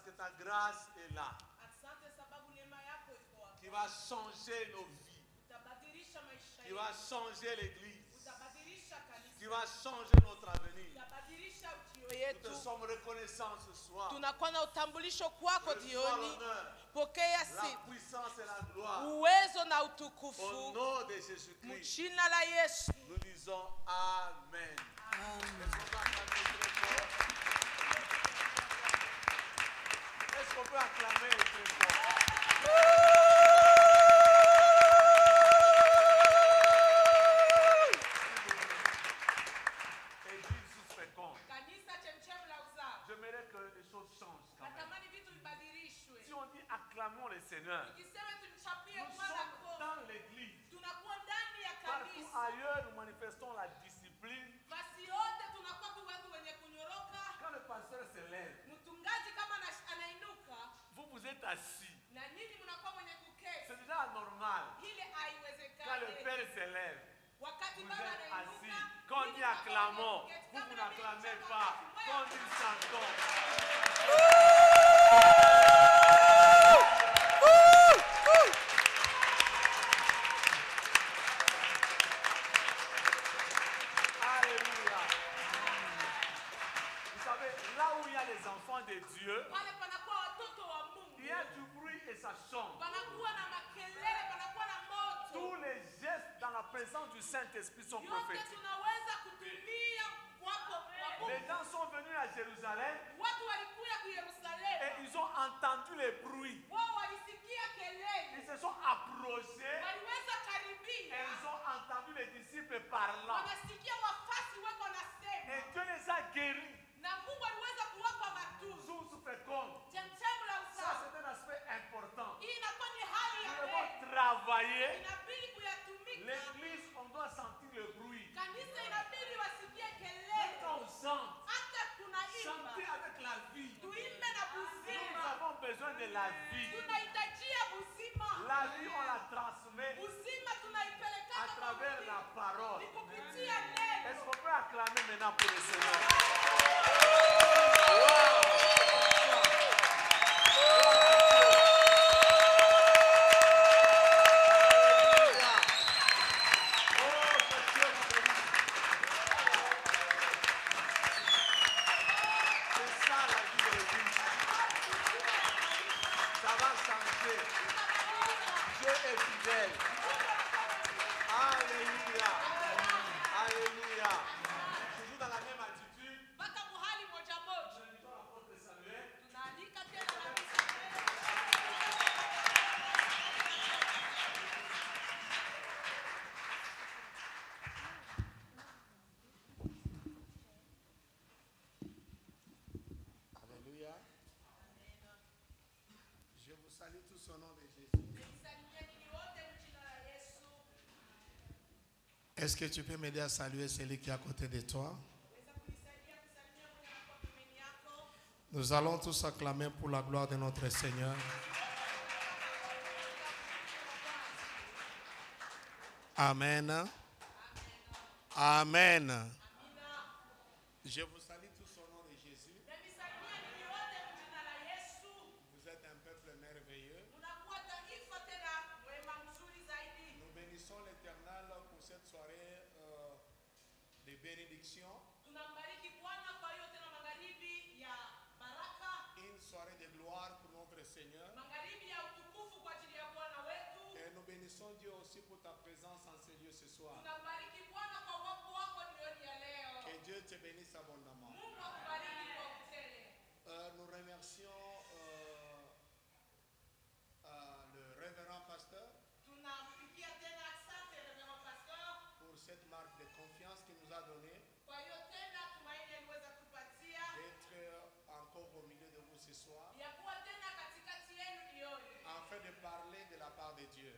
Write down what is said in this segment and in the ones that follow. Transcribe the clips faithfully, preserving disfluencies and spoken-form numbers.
que ta grâce est là. Qui va changer nos vies. Qui va changer l'église. Qui va changer notre avenir. Nous te sommes reconnaissants ce soir. Tunakuwa na utambulisho kwako Reçois jioni. l'honneur, Pokea la sifa, puissance et la gloire. uwezo na Au utukufu. nom de Jésus-Christ, Jina la Yesu. nous disons Amen. Amen. Est-ce qu'on peut acclamer très fort? Église sous féconde. J'aimerais que les choses changent quand même. Si on dit acclamons le Seigneur, nous sommes dans l'église. Partout ailleurs, nous manifestons la discipline. Quand le pasteur se lève, vous vous êtes assis. C'est déjà anormal. Quand le Père se lève, vous êtes assis. Quand on dit acclamons, vous, vous n'acclamez pas. Quand on dit chantons. Alléluia. Vous savez, là où il y a les enfants de Dieu, il y a du bruit et ça chante. Tous les gestes dans la présence du Saint-Esprit sont prophétiques. Les gens sont venus à Jérusalem et ils ont entendu les bruits. Ils se sont approchés et ils ont entendu les disciples parlant. Et Dieu les a guéris. Sous féconde. Ça, c'est un aspect important. Nous devons travailler. L'église, on doit sentir le bruit. Quand on chante, chanter avec la vie. Nous avons besoin de la vie. La vie, on la transmet à travers la parole. Est-ce qu'on peut acclamer maintenant pour le Seigneur? Wow. Salut tous au nom de Jésus. Est-ce que tu peux m'aider à saluer celui qui est à côté de toi? Nous allons tous acclamer pour la gloire de notre Seigneur. Amen. Amen. Je vous salue tous au nom de Jésus. Vous êtes un peuple merveilleux. Nous bénissons l'Éternel pour cette soirée euh, de bénédiction. Une soirée de gloire pour notre Seigneur. Et nous bénissons Dieu aussi pour ta présence en ce lieu ce soir. Que Dieu te bénisse abondamment. Euh, nous remercions euh, euh, le révérend pasteur pour cette marque de confiance qu'il nous a donnée d'être encore au milieu de vous ce soir afin de parler de la part de Dieu.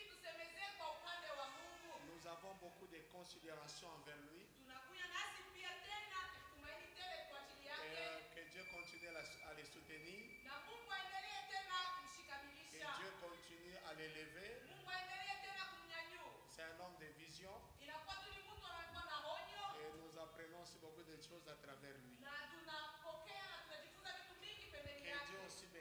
Nous avons beaucoup de considération envers lui. Et que Dieu continue à les soutenir. Que Dieu continue à l'élever. C'est un homme de vision. Et nous apprenons aussi beaucoup de choses à travers lui. Que Dieu aussi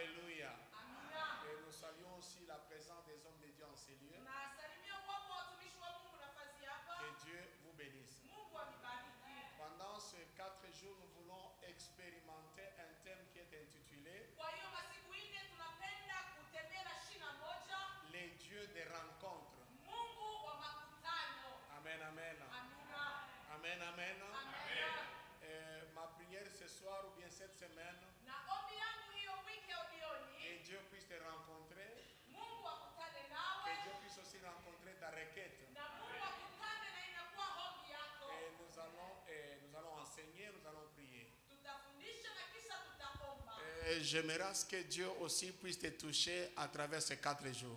Alléluia. Et nous saluons aussi la présence des hommes de Dieu en ces lieux. Que Dieu vous bénisse. Pendant ces quatre jours, nous voulons expérimenter un thème qui est intitulé les dieux des rencontres. Amen, amen. Amen, amen. Euh, ma prière ce soir ou bien cette semaine, que Dieu puisse te rencontrer, que Dieu puisse aussi rencontrer ta requête. Et nous allons, et nous allons enseigner, nous allons prier. Et j'aimerais que Dieu aussi puisse te toucher à travers ces quatre jours.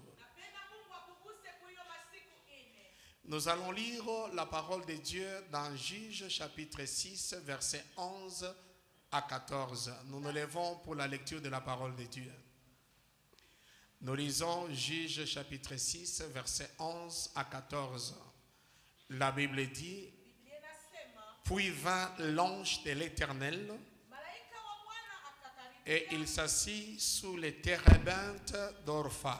Nous allons lire la parole de Dieu dans Juges chapitre six, versets onze à quatorze. Nous nous levons pour la lecture de la parole de Dieu. Nous lisons Juges chapitre six, versets onze à quatorze. La Bible dit: puis vint l'ange de l'Éternel et il s'assit sous les térébintes d'Orpha,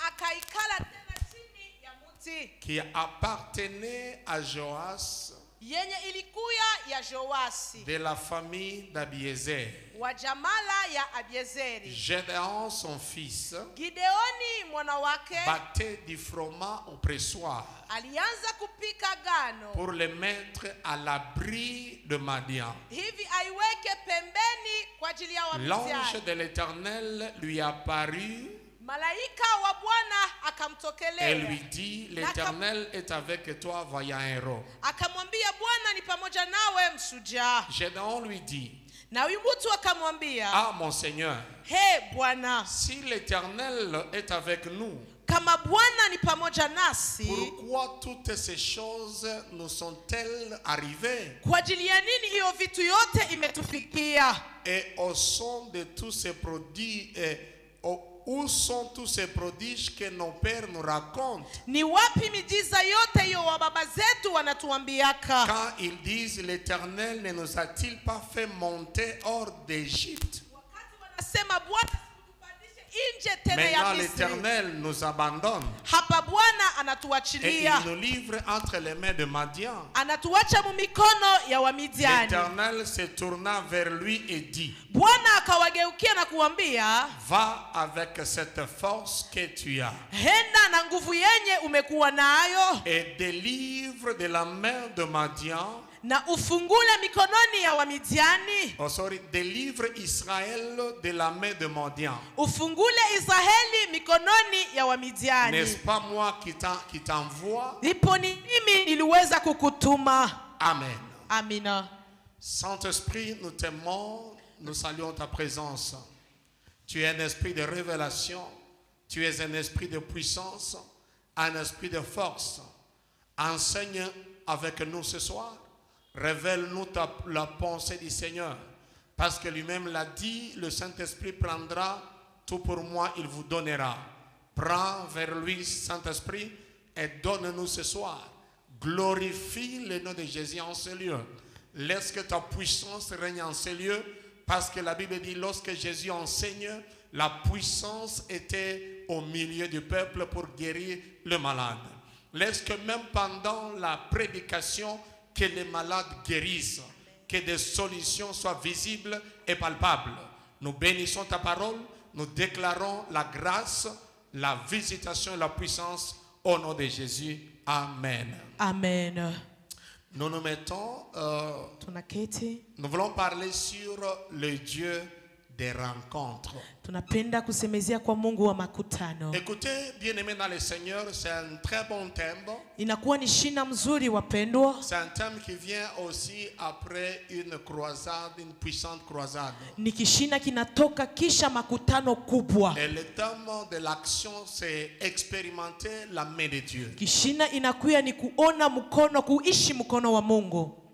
qui appartenait à Joas yenye ilikuya ya Joasi de la famille d'Abiézer. wa jamala ya Abiezeri. Gédéon son fils Gideoni mwana wake battait du froment au pressoir alianza kupika gano pour le mettre à l'abri de Madian. hivi aiweke pembeni kwa ajili ya L'ange Wamidiani. de l'Éternel lui apparut Malaika wa Bwana et akamtokelea lui dit: l'Éternel est avec toi, vaillant héros. akamwambia, Bwana ni pamoja nawe mshujaa. Gédéon lui dit: Na huyu mtu akamwambia, ah mon Seigneur, he Bwana, si l'Éternel est avec nous, kama Bwana ni pamoja nasi, pourquoi toutes ces choses nous sont-elles arrivées? kwa ajili ya nini hiyo vitu yote imetufikia? Et au son de tous ces prodiges, et au- où sont tous ces prodiges que nos pères nous racontent? Ni wapi mijiza yote hiyo wa baba zetu wanatuambiaka? Quand ils disent: l'Éternel ne nous a-t-il pas fait monter hors d'Égypte? Wakati wanasema Bwana sikutupandishe nje tena ya Maintenant Misri. l'Éternel nous abandonne Hapa Bwana et anatuachilia, il nous livre entre les mains de Madian. anatuacha mu mikono ya Wamidiani. L'Éternel se tourna vers lui et dit: Bwana akawageukia na kuambia, va avec cette force que tu as henda na nguvu yenye umekuwa nayo et délivre de la main de Madian. na ufungule mikononi ya Wamidiani, Oh sorry, délivre Israël de la main de Madian. ufungule Israeli mikononi ya Wamidiani. N'est-ce pas moi qui t'en- qui t'envoie? Ndipo ni mimi niliweza kukutuma. Amen. Amina. Saint-Esprit, nous t'aimons, nous saluons ta présence. Tu es un esprit de révélation, tu es un esprit de puissance, un esprit de force. Enseigne avec nous ce soir. Révèle-nous ta- la pensée du Seigneur. Parce que lui-même l'a dit, le Saint-Esprit prendra tout pour moi, il vous donnera. Prends vers lui, Saint-Esprit, et donne-nous ce soir. Glorifie le nom de Jésus en ce lieu. Laisse que ta puissance règne en ce lieu. Parce que la Bible dit, lorsque Jésus enseigne, la puissance était au milieu du peuple pour guérir le malade. Laisse que même pendant la prédication, que les malades guérissent, que des solutions soient visibles et palpables. Nous bénissons ta parole, nous déclarons la grâce, la visitation et la puissance au nom de Jésus. Amen. Amen. Nous nous mettons, euh, Tunaketi, nous voulons parler sur le Dieu des rencontres. tunapenda kusemezea kwa Mungu wa makutano. Écoutez, bien-aimés dans le Seigneur, c'est un très bon thème. Inakuwa ni shina mzuri wapendwa. C'est un thème qui vient aussi après une croisade, une puissante croisade. Ni kishina kinatoka kisha makutano kubwa. Et le thème de l'action, c'est expérimenter la main de Dieu. Kishina inakuya ni kuona mkono, kuishi mkono wa Mungu.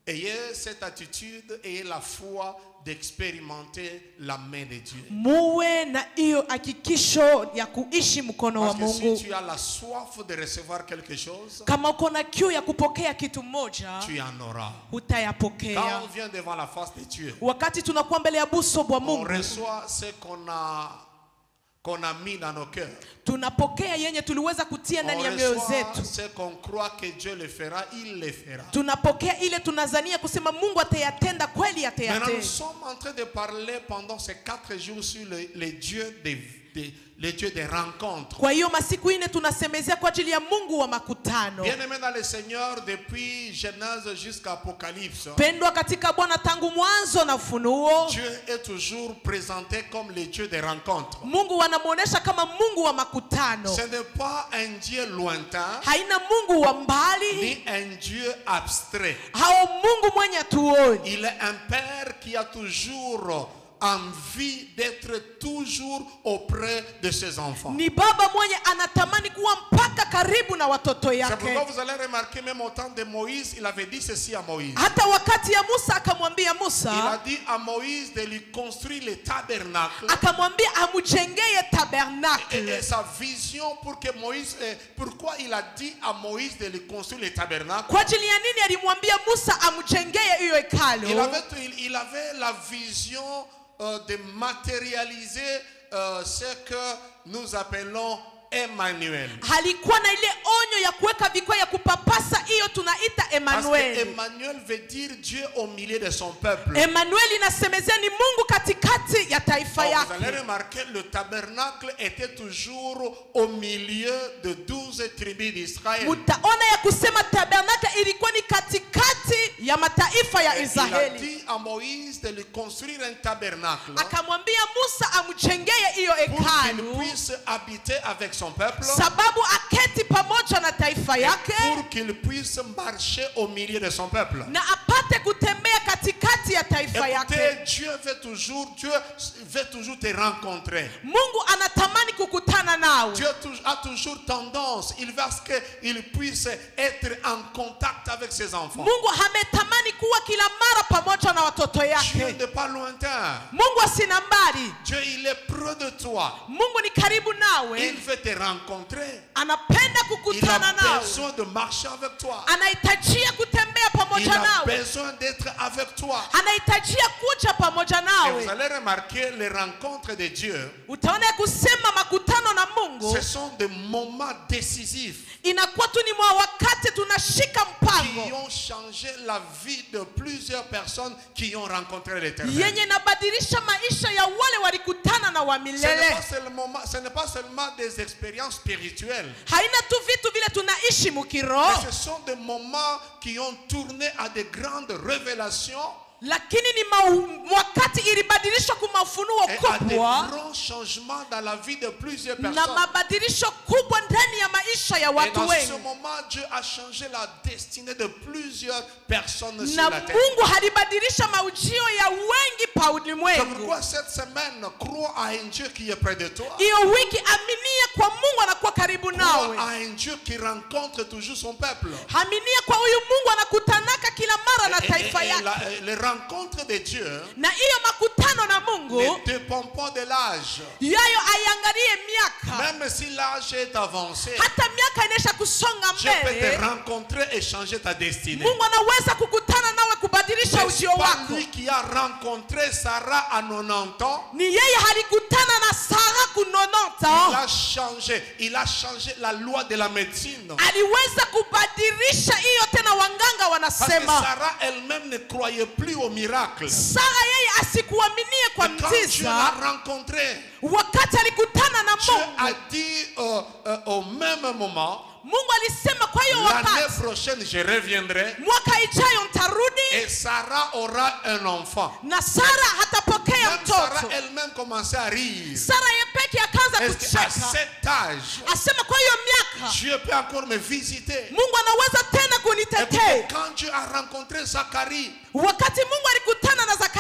Ayez cette attitude et la foi d'expérimenter la main de Dieu. Muwe na hiyo hakikisho ya kuishi mkono wa Parce que Mungu. si tu as la soif de recevoir quelque chose, Kama uko na kiu ya kupokea kitu moja, tu en auras. Quand utayapokea. on vient devant la face de Dieu, Wakati tunakuwa mbele ya buso bwa on Mungu, reçoit ce qu'on a, qu'on a mis dans nos cœurs. tunapokea yenye tuliweza kutia On ndani ya mioyo reçoit zetu. ce qu'on croit que Dieu le fera, il le fera. Tunapokea ile tunazania kusema Mungu atayatenda, kweli Maintenant, nous atayatenda. sommes en train de parler pendant ces quatre jours sur le, les dieux des, des, les dieux des rencontres. Kwa hiyo masiku ine tunasemezea kwa ajili ya Mungu wa makutano. Bien-aimés dans le Seigneur, depuis Genèse jusqu'à Apocalypse, Pendwa katika Bwana tangu mwanzo na Ufunuo, Dieu est toujours présenté comme le Dieu des rencontres. Mungu anamuonesha kama Mungu wa makutano. Ce n'est pas un Dieu lointain, Haina Mungu wa mbali, ni un Dieu abstrait. hao Mungu mwenye hatuoni. Il est un Père qui a toujours envie d'être toujours auprès de ses enfants. Ni baba mwenye anatamani kuwa mpaka karibu na watoto C'est yake. pourquoi vous allez remarquer, même au temps de Moïse, il avait dit ceci à Moïse. Hata wakati ya Musa akamwambia Il a Musa, dit à Moïse de lui construire le tabernacle. akamwambia amujengeye Et, tabernacle. et sa vision pour que Moïse, eh, pourquoi il a dit à Moïse de lui construire le tabernacle? Kwa ajili ya nini alimwambia Musa amujengeye hiyo Il hekalu? avait, il, il avait la vision euh, de matérialiser euh, ce que nous appelons Emmanuel. Halikuwa na ile onyo ya kuweka vikwa ya kupapasa, hiyo tunaita Parce que Emmanuel. Emmanuel veut dire Dieu au milieu de son peuple. Emmanuel inasemezea ni Mungu katikati ya taifa Alors, vous allez yake. remarquer, le tabernacle était toujours au milieu de douze tribus d'Israël. Mutaona ya kusema tabernacle ilikuwa ni katikati ya mataifa ya Et il a Israeli. dit à Moïse de lui construire un tabernacle Akamwambia Musa amjengeye hiyo pour qu'il hekalu puisse habiter avec son peuple, sababu aketi pamoja na taifa yake pour qu'il puisse marcher au milieu de son peuple. na apate kutembea katikati ya taifa Écoutez, yake. Dieu veut toujours, Dieu veut toujours te rencontrer. Mungu anatamani kukutana nawe. Dieu a toujours tendance, il veut qu'il puisse être en contact avec ses enfants. Mungu ametamani kuwa kila mara pamoja na watoto Dieu yake. n'est pas lointain. Mungu asina mbali. Dieu, il est près de toi. Mungu ni karibu nawe. Il veut te rencontrer. Anapenda Il kukutana a nawe. besoin de marcher avec toi. Anahitajia kutembea Il pamoja a nawe. besoin d'être avec toi. Anahitajia kuja pamoja Et vous nawe. allez remarquer les rencontres de Dieu. Utaona ya kusema makutano na Mungu Ce sont des moments décisifs inakuwa tu ni mwa wakati tunashika qui mpango ont changé la vie de plusieurs personnes qui ont rencontré l'Éternel. yenye nabadilisha maisha ya wale walikutana na wa Ce n'est milele. pas seulement, ce n'est pas seulement des expériences spirituelles, Haina tu vitu vile tunaishi mais mukiroho, ce sont des moments qui ont tourné à de grandes révélations lakini ni mau- wakati ilibadilishwa kwa mafunuo et à des kubwa grands changements dans la vie de plusieurs na personnes. mabadilisho kubwa ndani ya maisha ya Et watu dans ce wengi. moment, Dieu a changé la destinée de plusieurs personnes sur Na la terre. Mungu halibadilisha maujio ya wengi pa C'est ulimwengu. pourquoi cette semaine, crois à un Dieu qui est près de toi. Hiyo wiki aminia kwa Mungu anakuwa karibu Crois nawe. à un Dieu qui rencontre toujours son peuple. Aminia kwa huyu Mungu anakutanaka kila mara na Et- et- taifa et yake. la- les rencontres de Dieu Na hiyo makutano na Mungu ne dépendent pas de l'âge. yayo aiangalie miaka. Même si l'âge est avancé, Hata miaka inaisha kusonga Dieu peut te mbele, rencontrer et changer ta destinée. Mungu anaweza kukutana nawe kubadilisha C'est ujio pas wako. lui qui a rencontré Sarah à quatre-vingt-dix ans. Ni yeye halikutana na Sara Il kunonota. a changé. Il a changé la loi de la médecine. Aliweza kubadilisha hiyo tena, wanganga Parce que wanasema Sarah elle-même ne croyait plus au miracle. Sara yeye asikuaminie kwa Mais quand Dieu mtiza. l'a rencontré, Wakati alikutana na Dieu a Mungu, dit euh, euh, au même moment, Mungu alisema kwa hiyo l'année wakati, prochaine je reviendrai mwaka ijayo ntarudi et Sarah aura un enfant. na Sara hatapokea Même Sarah mtoto. elle-même commençait à rire. Sara yepeke akaanza Est-ce qu'à kucheka, cet âge, asema kwa hiyo miaka Dieu peut encore me visiter? Mungu anaweza tena Écoutez, kunitetea. quand Dieu a rencontré Zacharie, Wakati Mungu alikutana na même Zakaria,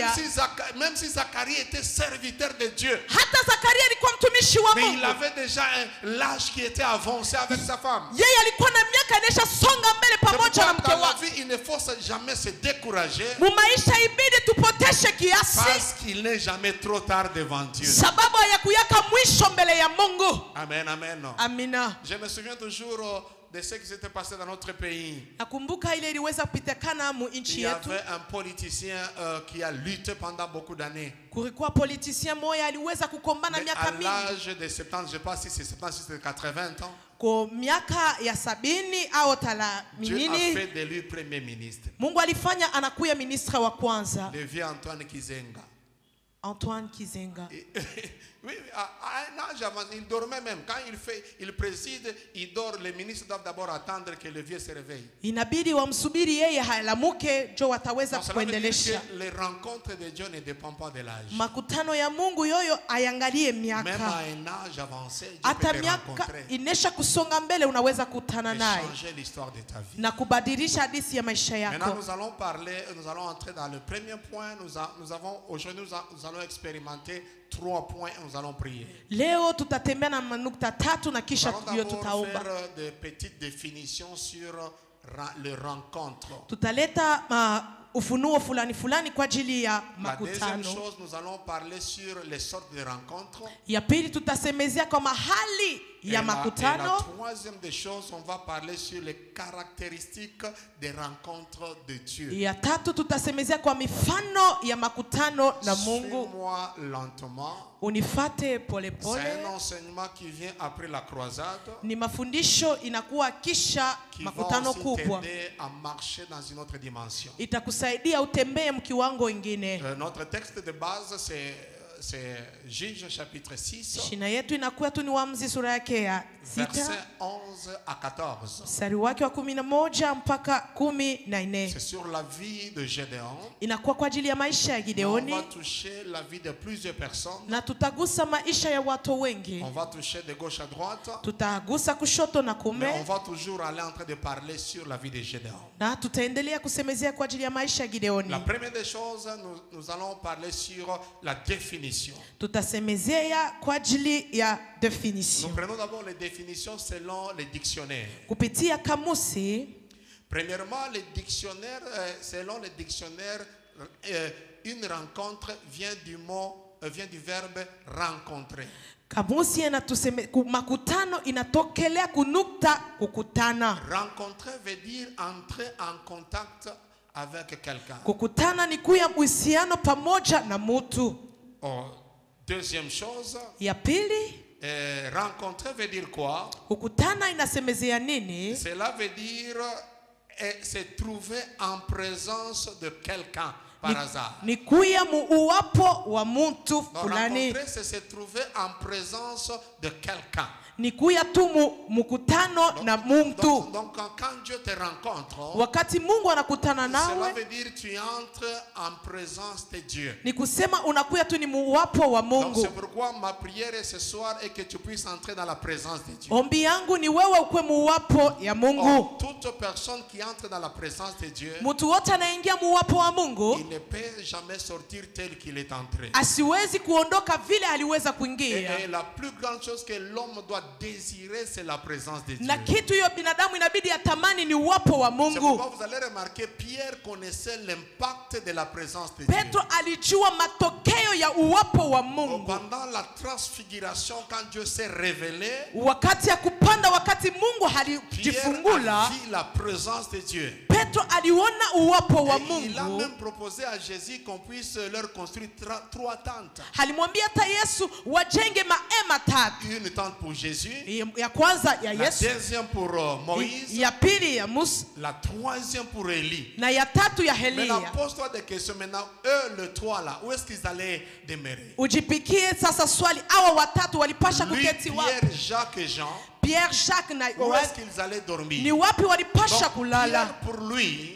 Zakaria. si Zacha- même si Zacharie était serviteur de Dieu, Hata Zakaria alikuwa mtumishi wa mais il Mungu. avait déjà un l'âge qui était avancé avec sa femme. Yeye alikuwa na miaka inaisha songa mbele C'est pamoja na pourquoi mke dans la wake. vie, il ne faut jamais se décourager Mumaisha ibidi tupoteshe kiasi, parce qu'il n'est jamais trop tard devant Dieu. sababu hayakuyaka mwisho mbele ya Mungu. Amen, amen. Amina. Je me souviens toujours euh, de ce qui s'était passé dans notre pays. Nakumbuka ile iliweza kupitikana mu Il nchi y yetu. avait un politicien euh, qui a lutté pendant beaucoup d'années. Kulikuwa politicien moya aliweza kukombana Mais miaka à mingi. l'âge de soixante-dix, je ne sais pas si c'est soixante-dix, c'est quatre-vingts ans, Kwa miaka ya sabini au tala Dieu a minini, fait de lui premier ministre. Mungu alifanya anakuya ministra wa kwanza, Le vieux Antoine Kizenga. Antoine Kizenga. Et- oui, à, à un âge avancé, il dormait même. Quand il fait, il préside, il dort. Les ministres doivent d'abord attendre que le vieux se réveille. Inabidi wamsubiri yeye halamuke jo wataweza Donc, cela veut dire kuendelesha. que les rencontres de Dieu ne dépendent pas de l'âge. Makutano ya Mungu yoyo ayangalie Même à miaka. un âge avancé, Dieu Hata peut te miaka rencontrer inesha kusonga mbele unaweza kutana et naye changer l'histoire de ta vie. na kubadilisha hadithi ya maisha Maintenant, yako. nous allons parler, nous allons entrer dans le premier point. Nous, a- nous avons aujourd'hui, nous, a- nous allons expérimenter trois points et nous allons prier. Leo tutatembea na manukta tatu na Nous kisha allons ndio d'abord tutaomba. faire euh, des petites définitions sur ra- le rencontre. Tutaleta uh, ufunuo fulani fulani kwa ajili ya La deuxième makutano. chose, nous allons parler sur les sortes de rencontres. Ya pili tutasemezea kwa mahali Et ya la, et la makutano. troisième des choses, on va parler sur les caractéristiques des rencontres de Dieu. Ya tatu tutasemezea kwa mifano ya makutano na Mungu. Suis-moi lentement. Unifate C'est polepole. un enseignement qui vient après la croisade, Ni mafundisho inakuwa kisha qui va makutano aussi kubwa. t'aider à marcher dans une autre dimension. Itakusaidia utembee mkiwango ingine. Euh, notre texte de base, c'est c'est Juge chapitre six, Shina yetu inakuwa tu ni Waamuzi sura yake ya versets sita onze à quatorze. mstari wake wa kumi na moja mpaka kumi na nne. C'est sur la vie de Gédéon. Inakuwa kwa ajili ya maisha ya On Gideoni va toucher la vie de plusieurs personnes. na tutagusa maisha ya watu wengi. On va toucher de gauche à droite. Tutagusa kushoto na Mais on kume va toujours aller en train de parler sur la vie de Gédéon. na tutaendelea kusemezea kwa ajili ya maisha ya Gideoni. La première des choses, nous, nous allons parler sur la définition. Tutasemezea kwa ajili ya Nous definition prenons d'abord les définitions selon les dictionnaires. kupitia kamusi. Premièrement, les dictionnaires, euh, selon les dictionnaires, euh, une rencontre vient du mot, euh, vient du verbe rencontrer. Kamusi inatuseme ku- makutano inatokelea kunukta kukutana. Rencontrer veut dire entrer en contact avec quelqu'un. Kukutana ni kuya uhusiano pamoja na mutu. Oh, deuxième chose, Ya pili, euh, rencontrer veut dire quoi? kukutana inasemezea nini? Cela veut dire eh, se trouver en présence de quelqu'un par Ni, hasard. ni kuya muuwapo wa muntu Donc, fulani. rencontrer, c'est se trouver en présence de quelqu'un. Ni kuya tu mu, mukutano Donc, na donc, muntu. donc, quand, quand Dieu te rencontre, Wakati Mungu anakutana cela nawe veut dire que tu entres en présence de Dieu. ni kusema unakuya tu ni muuwapo wa Donc Mungu. c'est pourquoi ma prière ce soir est que tu puisses entrer dans la présence de Dieu. Ombi yangu ni wewe ukwe muuwapo ya Mungu. Or, toute personne qui entre dans la présence de Dieu, Mtu wote anaingia muuwapo wa Mungu il ne peut jamais sortir tel qu'il est entré. asiwezi kuondoka vile aliweza Et, kuingia. et la plus grande chose que l'homme doit désirer, c'est la présence de Dieu. Na kitu hiyo binadamu inabidi atamani ni uwapo wa C'est Mungu. pourquoi vous allez remarquer, Pierre connaissait l'impact de la présence de Dieu. Petro alijua matokeo ya uwapo wa Mungu. Pendant la transfiguration, quand Dieu s'est révélé, Wakati ya kupanda, wakati Mungu Pierre alijifungula, a vu la présence de Dieu. Petro aliona uwapo wa Et il a Mungu. même proposé à Jésus qu'on puisse leur construire tra- trois tentes. Alimwambia hata Yesu wajenge maema tatu. Une tente pour Jésus, Ya kwanza ya la Yesu, deuxième pour euh, Moïse, ya pili ya Musa la troisième pour Élie. na ya tatu ya Mais Elia. là, pose-toi des questions maintenant. Eux, le trois là, où est-ce qu'ils allaient demeurer? Ujipikie sasa swali, hawa watatu walipasha Lui, kuketi wapi? Pierre, Jacques et Jean, Pierre, Jacques na où est-ce qu'ils allaient ni dormir? wapi walipasha Donc, kulala? Pierre, pour lui, Petro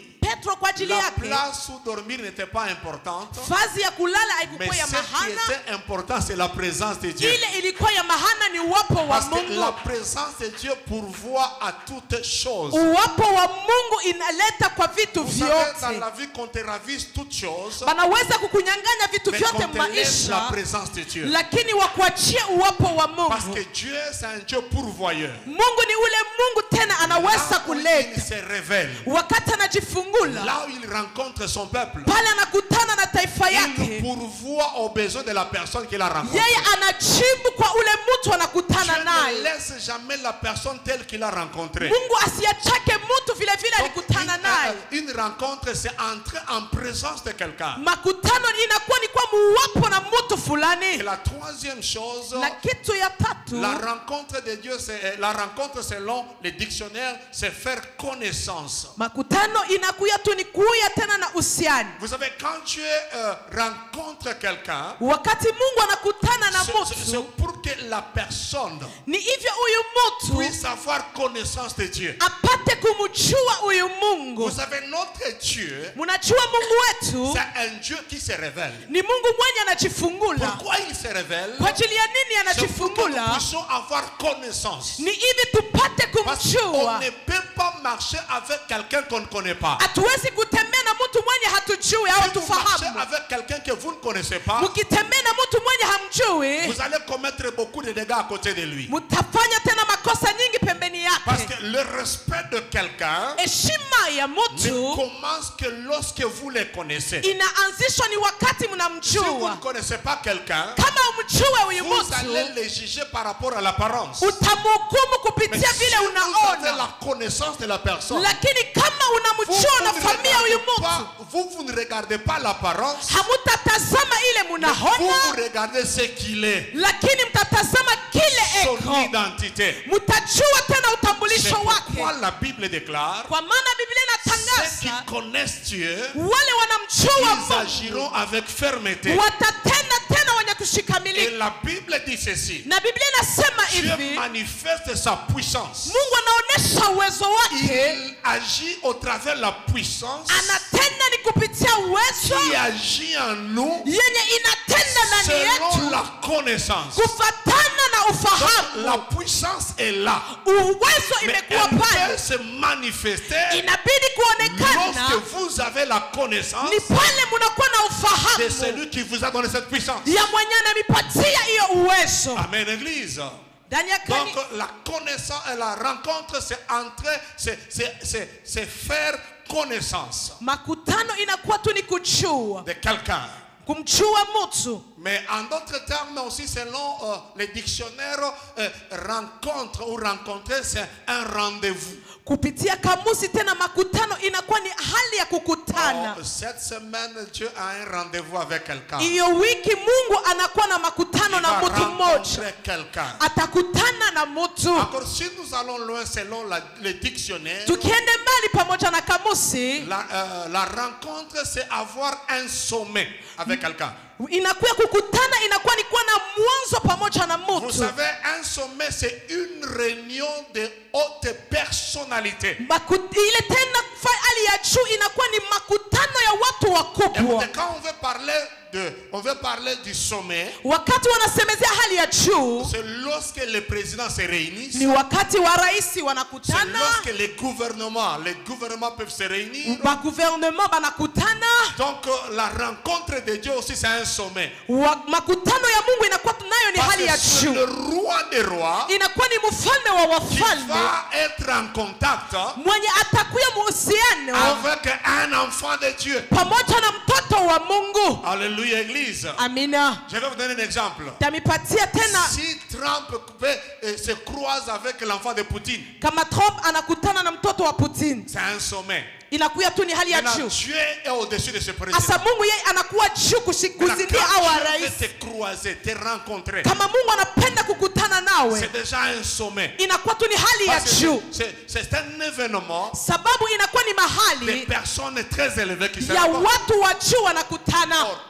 Petro kwa ajili La yake. place où dormir n'était pas importante. Fazi ya kulala Mais haikuwa ya ce qui mahana. était important, c'est la présence de Dieu. Ile ilikuwa ya mahana ni uwapo wa Parce que la Mungu. présence de Dieu pourvoit à toutes choses. Uwapo wa Mungu inaleta kwa vitu Vous savez, dans vyote. la vie, qu'on te ravise toutes choses, Banaweza kukunyang'anya vitu mais vyote qu'on te laisse la maisha, présence de Dieu. lakini wakuachie uwapo wa Parce Mungu. que Dieu, c'est un Dieu pourvoyeur. Mungu ni ule Mungu tena anaweza Là où il kuleta. se révèle, Wakati anajifungula, là où il rencontre son peuple, pale anakutana na taifa il yake, pourvoit aux besoins de la personne qu'il a rencontrée. yeye anajibu kwa ule mtu Dieu anakutana ne naye. laisse jamais la personne telle qu'il a rencontrée. Mungu asiachake mtu vile vile Donc, alikutana naye. une, une rencontre, c'est entrer en présence de quelqu'un. Makutano inakuwa ni kwa muwapo na mtu Et fulani. la troisième chose, Na kitu ya tatu, la rencontre de Dieu, c'est la rencontre selon les dictionnaires, c'est faire connaissance. makutano inakuya tu ni kuya tena na uhusiano. Vous savez, quand Dieu euh, rencontre quelqu'un, Wakati Mungu anakutana na c'est- c'est c'est mtu, pour que la personne ni hivyo huyu mtu puisse avoir connaissance de Dieu. apate kumjua huyu Mungu. Vous savez, notre Dieu, Munajua Mungu wetu c'est un Dieu qui se révèle. ni Mungu mwenye anajifungula. Pourquoi il se révèle? Kwa ajili ya nini C'est pour que nous anajifungula? puissions avoir connaissance. Ni ili tupate Parce qu'on kumjua. ne peut pas marcher avec quelqu'un qu'on ne connaît pas. Hatuwezi kutembea na mtu mwenye hatujui au Si vous marchez tufahamu. avec quelqu'un que vous ne connaissez pas, Mukitembea na mtu mwenye hamjui, vous allez commettre beaucoup de dégâts à côté de lui. mutafanya tena makosa nyingi pembeni Parce yake. que le respect de quelqu'un Heshima ya ne mtu commence que lorsque vous le connaissez. inaanzishwa ni wakati Si vous ne mnamjua. connaissez pas quelqu'un, Kama umjue huyu vous allez mtu, le juger par rapport à l'apparence. utamhukumu Mais kupitia si vile vous avez unaona. la connaissance de la personne, Lakini kama vous, unamjua vous, ne unafamia huyu regardez mtu, pas, vous, vous ne regardez pas l'apparence, hamutatazama ile vous, munaona, vous regardez ce qu'il est, lakini mtatazama kile son eko. identité. Mtajua tena C'est utambulisho pourquoi wake. la Bible déclare, Kwa maana Biblia ceux qui inatangaza connaissent Dieu, wale ils wanamjua Mungu agiront avec fermeté. watatenda tena wenye Et kushikamilika. la Bible dit ceci, Na Biblia inasema Dieu hivi, manifeste sa puissance. Mungu anaonesha uwezo wake, Il agit au travers de la puissance anatenda ni kupitia uwezo qui agit en nous yenye inatenda ndani selon yetu la connaissance. kufatana na Donc, ufahamu. la puissance est là. Uwezo Mais imekuwa elle peut pale, se manifester inabidi kuonekana lorsque vous avez la connaissance ni pale munakuwa na de ufahamu celui qui vous a donné cette puissance. ya mwenye anamipatia hiyo uwezo Amen, Église. ndani ya Donc kani. la connaissance, la rencontre, c'est entrer, c'est, c'est, c'est, c'est faire connaissance Makutano inakuwa tu ni kujua, de quelqu'un. kumjua mtu. Mais en d'autres termes aussi, selon euh, les dictionnaires, euh, rencontre ou rencontrer, c'est un rendez-vous. Kupitia kamusi tena, makutano inakuwa ni hali ya kukutana. Oh, cette semaine, Dieu a un rendez-vous avec quelqu'un. Hiyo wiki Mungu anakuwa na makutano Il na va mtu mmoja, rencontrer quelqu'un. atakutana na mtu. Encore si nous allons loin selon la, les dictionnaires, Tukiende mbali pamoja na kamusi, la, euh, la rencontre c'est avoir un sommet avec quelqu'un. inakuwa kukutana, inakuwa ni kuwa na mwanzo pamoja na Vous mtu. savez, un sommet c'est une réunion de haute personnalité. Maku- ile tena hali ya juu inakuwa ni makutano ya watu wakubwa. Et quand on veut parler de, on veut parler du sommet, Wakati wanasemezea hali ya juu c'est lorsque les présidents se réunissent, ni wakati wa rais c'est wanakutana, lorsque les gouvernements, les gouvernements peuvent se réunir. ba gouvernement banakutana. Donc euh, la rencontre de Dieu aussi c'est un sommet. Wa, makutano ya Mungu inakuwa nayo ni Parce hali que ya c'est juu, le roi des rois inakuwa ni mfalme wa qui wafalme va être en contact mwenye atakuya muhusiano avec un enfant de Dieu. pamoja na mtoto wa Mungu. Alléluia, Église. Amina. Je vais vous donner un exemple. Tamipatia tena, Si Trump peut, euh, se croise avec l'enfant de Poutine, kama Trump anakutana na mtoto wa Putin, c'est un sommet. inakuya tu ni hali ya Maintenant, juu. Dieu est au-dessus de ce président. Asa Mungu yeye anakuwa juu kushi- Maintenant, kuzidia au quand Dieu rais. veut te croiser, te rencontrer, Kama Mungu anapenda kukutana nawe, c'est déjà un sommet. inakuwa tu ni hali ya Parce que juu, c'est- c'est c'est un événement sababu inakuwa ni de mahali personnes très élevées qui se ya rencontrent. watu wa juu wanakutana. Or,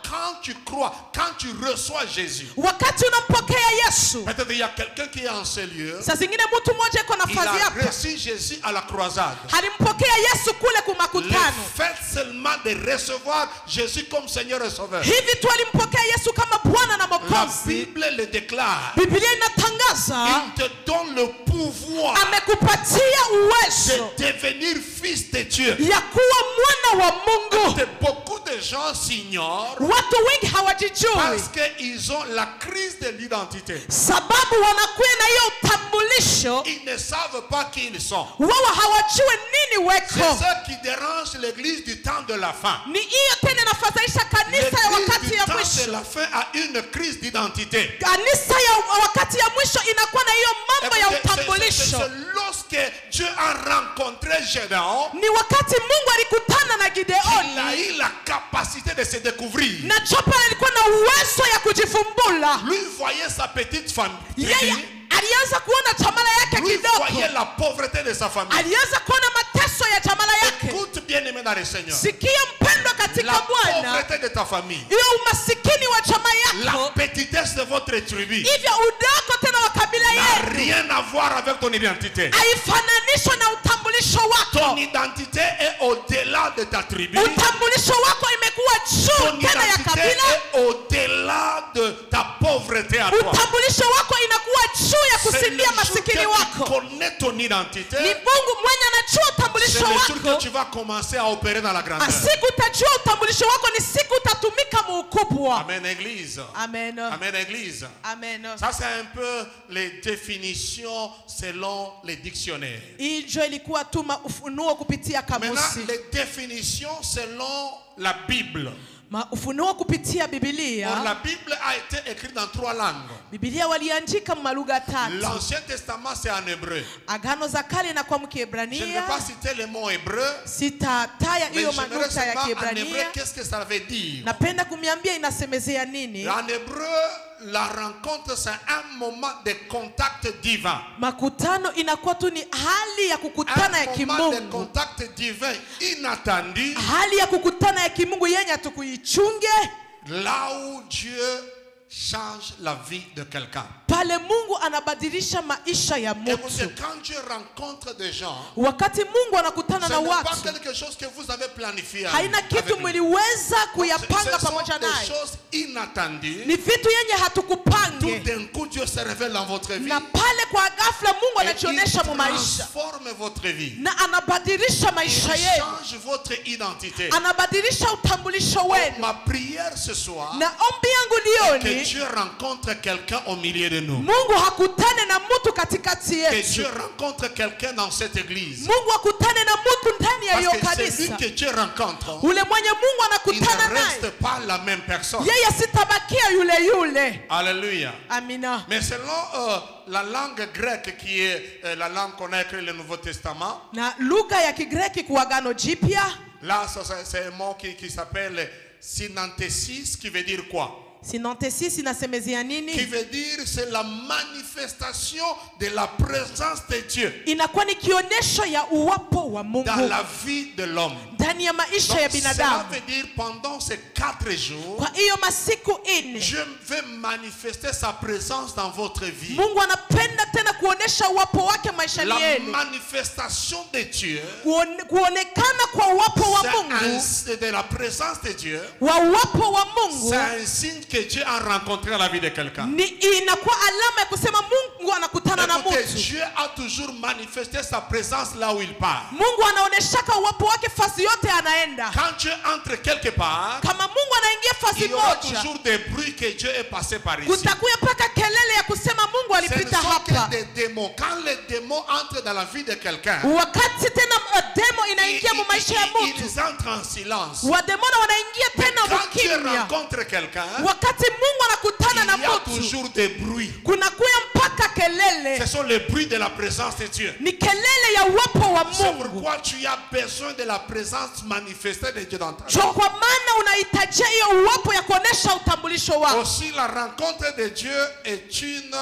quand tu crois, quand tu reçois Jésus, wakati unampokea Yesu, peut-être il y a quelqu'un qui est en ce lieu, saa zingine mtu mmoja yuko il nafasi a hapa, reçu Jésus à la croisade. alimpokea Yesu kule Le kumakutano. fait seulement de recevoir Jésus comme Seigneur et Sauveur, Hivi tu alimpokea Yesu kama Bwana na la Mwokozi. Bible le déclare. Biblia inatangaza Il te donne le pouvoir amekupatia uwezo de devenir fils de Dieu. ya kuwa mwana wa Mungu. Et beaucoup de gens s'ignorent Watu wengi hawajijui parce qu'ils ont la crise de l'identité. sababu wanakuwa na hiyo utambulisho, Ils ne savent pas qui ils sont. wao hawajui nini C'est weko. ça qui dérange l'église du temps de la fin. Ni hiyo tena inafadhaisha kanisa ya L'église wakati du ya temps de mwisho. la fin a une crise d'identité. Kanisa ya wakati ya mwisho inakuwa na hiyo mambo ya Écoutez, c'est- c'est- utambulisho. c'est lorsque Dieu a rencontré Gédéon, Ni wakati Mungu alikutana na il a Gideoni eu la capacité de se découvrir. na chopa alikuwa na uwezo ya kujifumbula. Lui voyait sa petite famille. Yeye alianza kuona chamala yake Lui voyait kidogo, la pauvreté de sa famille. alianza kuona mateso ya chamala yake. Écoute bien aimé dans le Seigneur. Sikia mpendwa La katika Bwana, pauvreté de ta famille. hiyo umasikini wa chama La yako, petitesse de votre tribu hivyo udogo tena wa kabila n'a yenu, rien à voir avec ton identité. haifananishwi na utambulisho Ton wako. identité est au-delà de ta tribu. Utambulisho wako imekuwa Ton juu tena ya identité kabila. est au-delà de ta pauvreté à toi. Utambulisho wako inakuwa juu ya C'est le kusindia jour masikini que tu wako. connais ton identité, Ni Mungu mwenye anajua c'est utambulisho le jour que wako. tu vas commencer à opérer dans la grandeur. Siku utajua utambulisho wako ni siku utatumika muukubwa. Amen, Église. Amen. Amen, Église. Amen. Ça, c'est un peu les définitions selon les dictionnaires. Hii ndio ilikuwa tu ufunuo kupitia Maintenant, kamusi. les définitions selon la Bible. Ma ufunuo kupitia Or, Biblia. la Bible a été écrite dans trois langues. Biblia waliandika malugha tatu. L'Ancien Testament, c'est en hébreu. Agano za kale na kwa Je ne Kiebrania. vais pas citer le mot hébreu, Sitataya mais hiyo j'aimerais manukta ya seulement en hébreu, Kiebrania. qu'est-ce que ça veut dire? Napenda kumiambia inasemezea nini. En hébreu, la rencontre, c'est un moment de contact divin. Makutano inakuwa tu ni hali ya kukutana ya Un moment de kimungu. contact divin inattendu, Hali ya kukutana ya kimungu yenye hatukuichunge. là où Dieu change la vie de quelqu'un. Pale Mungu anabadilisha maisha ya Écoutez, mtu. quand Dieu rencontre des gens, Wakati Mungu anakutana ce na n'est pas watu, quelque chose que vous avez planifié. haina avec kitu lui. mliweza Ce kuyapanga sont pamoja des naye. choses inattendues. Ni vitu yenye Tout hatukupange, d'un coup, Dieu se révèle dans votre vie. na pale kwa ghafla Mungu Et il anajionyesha mu maisha transforme votre vie. na anabadilisha Il maisha yenu, change votre identité. anabadilisha utambulisho wenu. Ma prière ce soir, Na ombi yangu que lioni, Dieu rencontre quelqu'un au milieu de nous. Mungu hakutane na mtu katikati Que yetu. Dieu rencontre quelqu'un dans cette église. Mungu akutane na mtu ndani ya hiyo Parce que celui kanisa. que Dieu rencontre, Ule mwenye Mungu il anakutana ne naye, reste pas la même personne. yeye sitabakia yule yule. Alléluia. Amina. Mais selon euh, la langue grecque qui est euh, la langue qu'on a écrit le Nouveau Testament, Na lugha ya Kigreki kwa Agano Jipya, là ça, ça, c'est un mot qui, qui s'appelle synanthesis, qui veut dire quoi? sinantesis inasemezea Qui nini? veut dire c'est la manifestation de la présence de Dieu Inakuwa ni kionyesho ya uwapo wa Mungu dans la vie de l'homme. ndani ya maisha ya Donc, cela binadamu. veut dire pendant ces quatre jours, Kwa hiyo masiku ine Dieu veut manifester sa présence dans votre vie. Mungu anapenda tena kuonesha uwapo wake maishani La yenu. manifestation de Dieu, Kuone- Kuonekana kwa uwapo wa c'est Mungu, un- de la présence de Dieu, wa uwapo wa Mungu c'est un signe que Dieu a rencontré la vie de quelqu'un. ni inakuwa alama ya kusema Mungu anakutana na Écoutez, mtu. Dieu a toujours manifesté sa présence là où il part. Mungu anaoneshaka uwapo wake fasi yote anaenda. Quand Dieu entre quelque part, Kama Mungu anaingia fasi il y aura moja, toujours des bruits que Dieu est passé par ici. kutakuya paka kelele ya kusema Mungu Ce ne alipita sont hapa. que des démons. Quand les démons entrent dans la vie de quelqu'un, Wakati tena uh, demo ils, inaingia mu maisha ya ils- mtu, ils entrent en silence. wademona wanaingia Mais tena quand Dieu mukimya. rencontre quelqu'un, Wakati Mungu anakutana na il y a mtu, toujours des bruits. kunakuya mpaka Ce kelele. sont les bruits de la présence de Dieu. Ni kelele ya uwapo wa C'est Mungu. pourquoi tu as besoin de la présence manifestée de Dieu dans ta vie. Jo, kwa maana unahitajia hiyo uwapo ya kuonesha utambulisho wako. Aussi, la rencontre de Dieu est une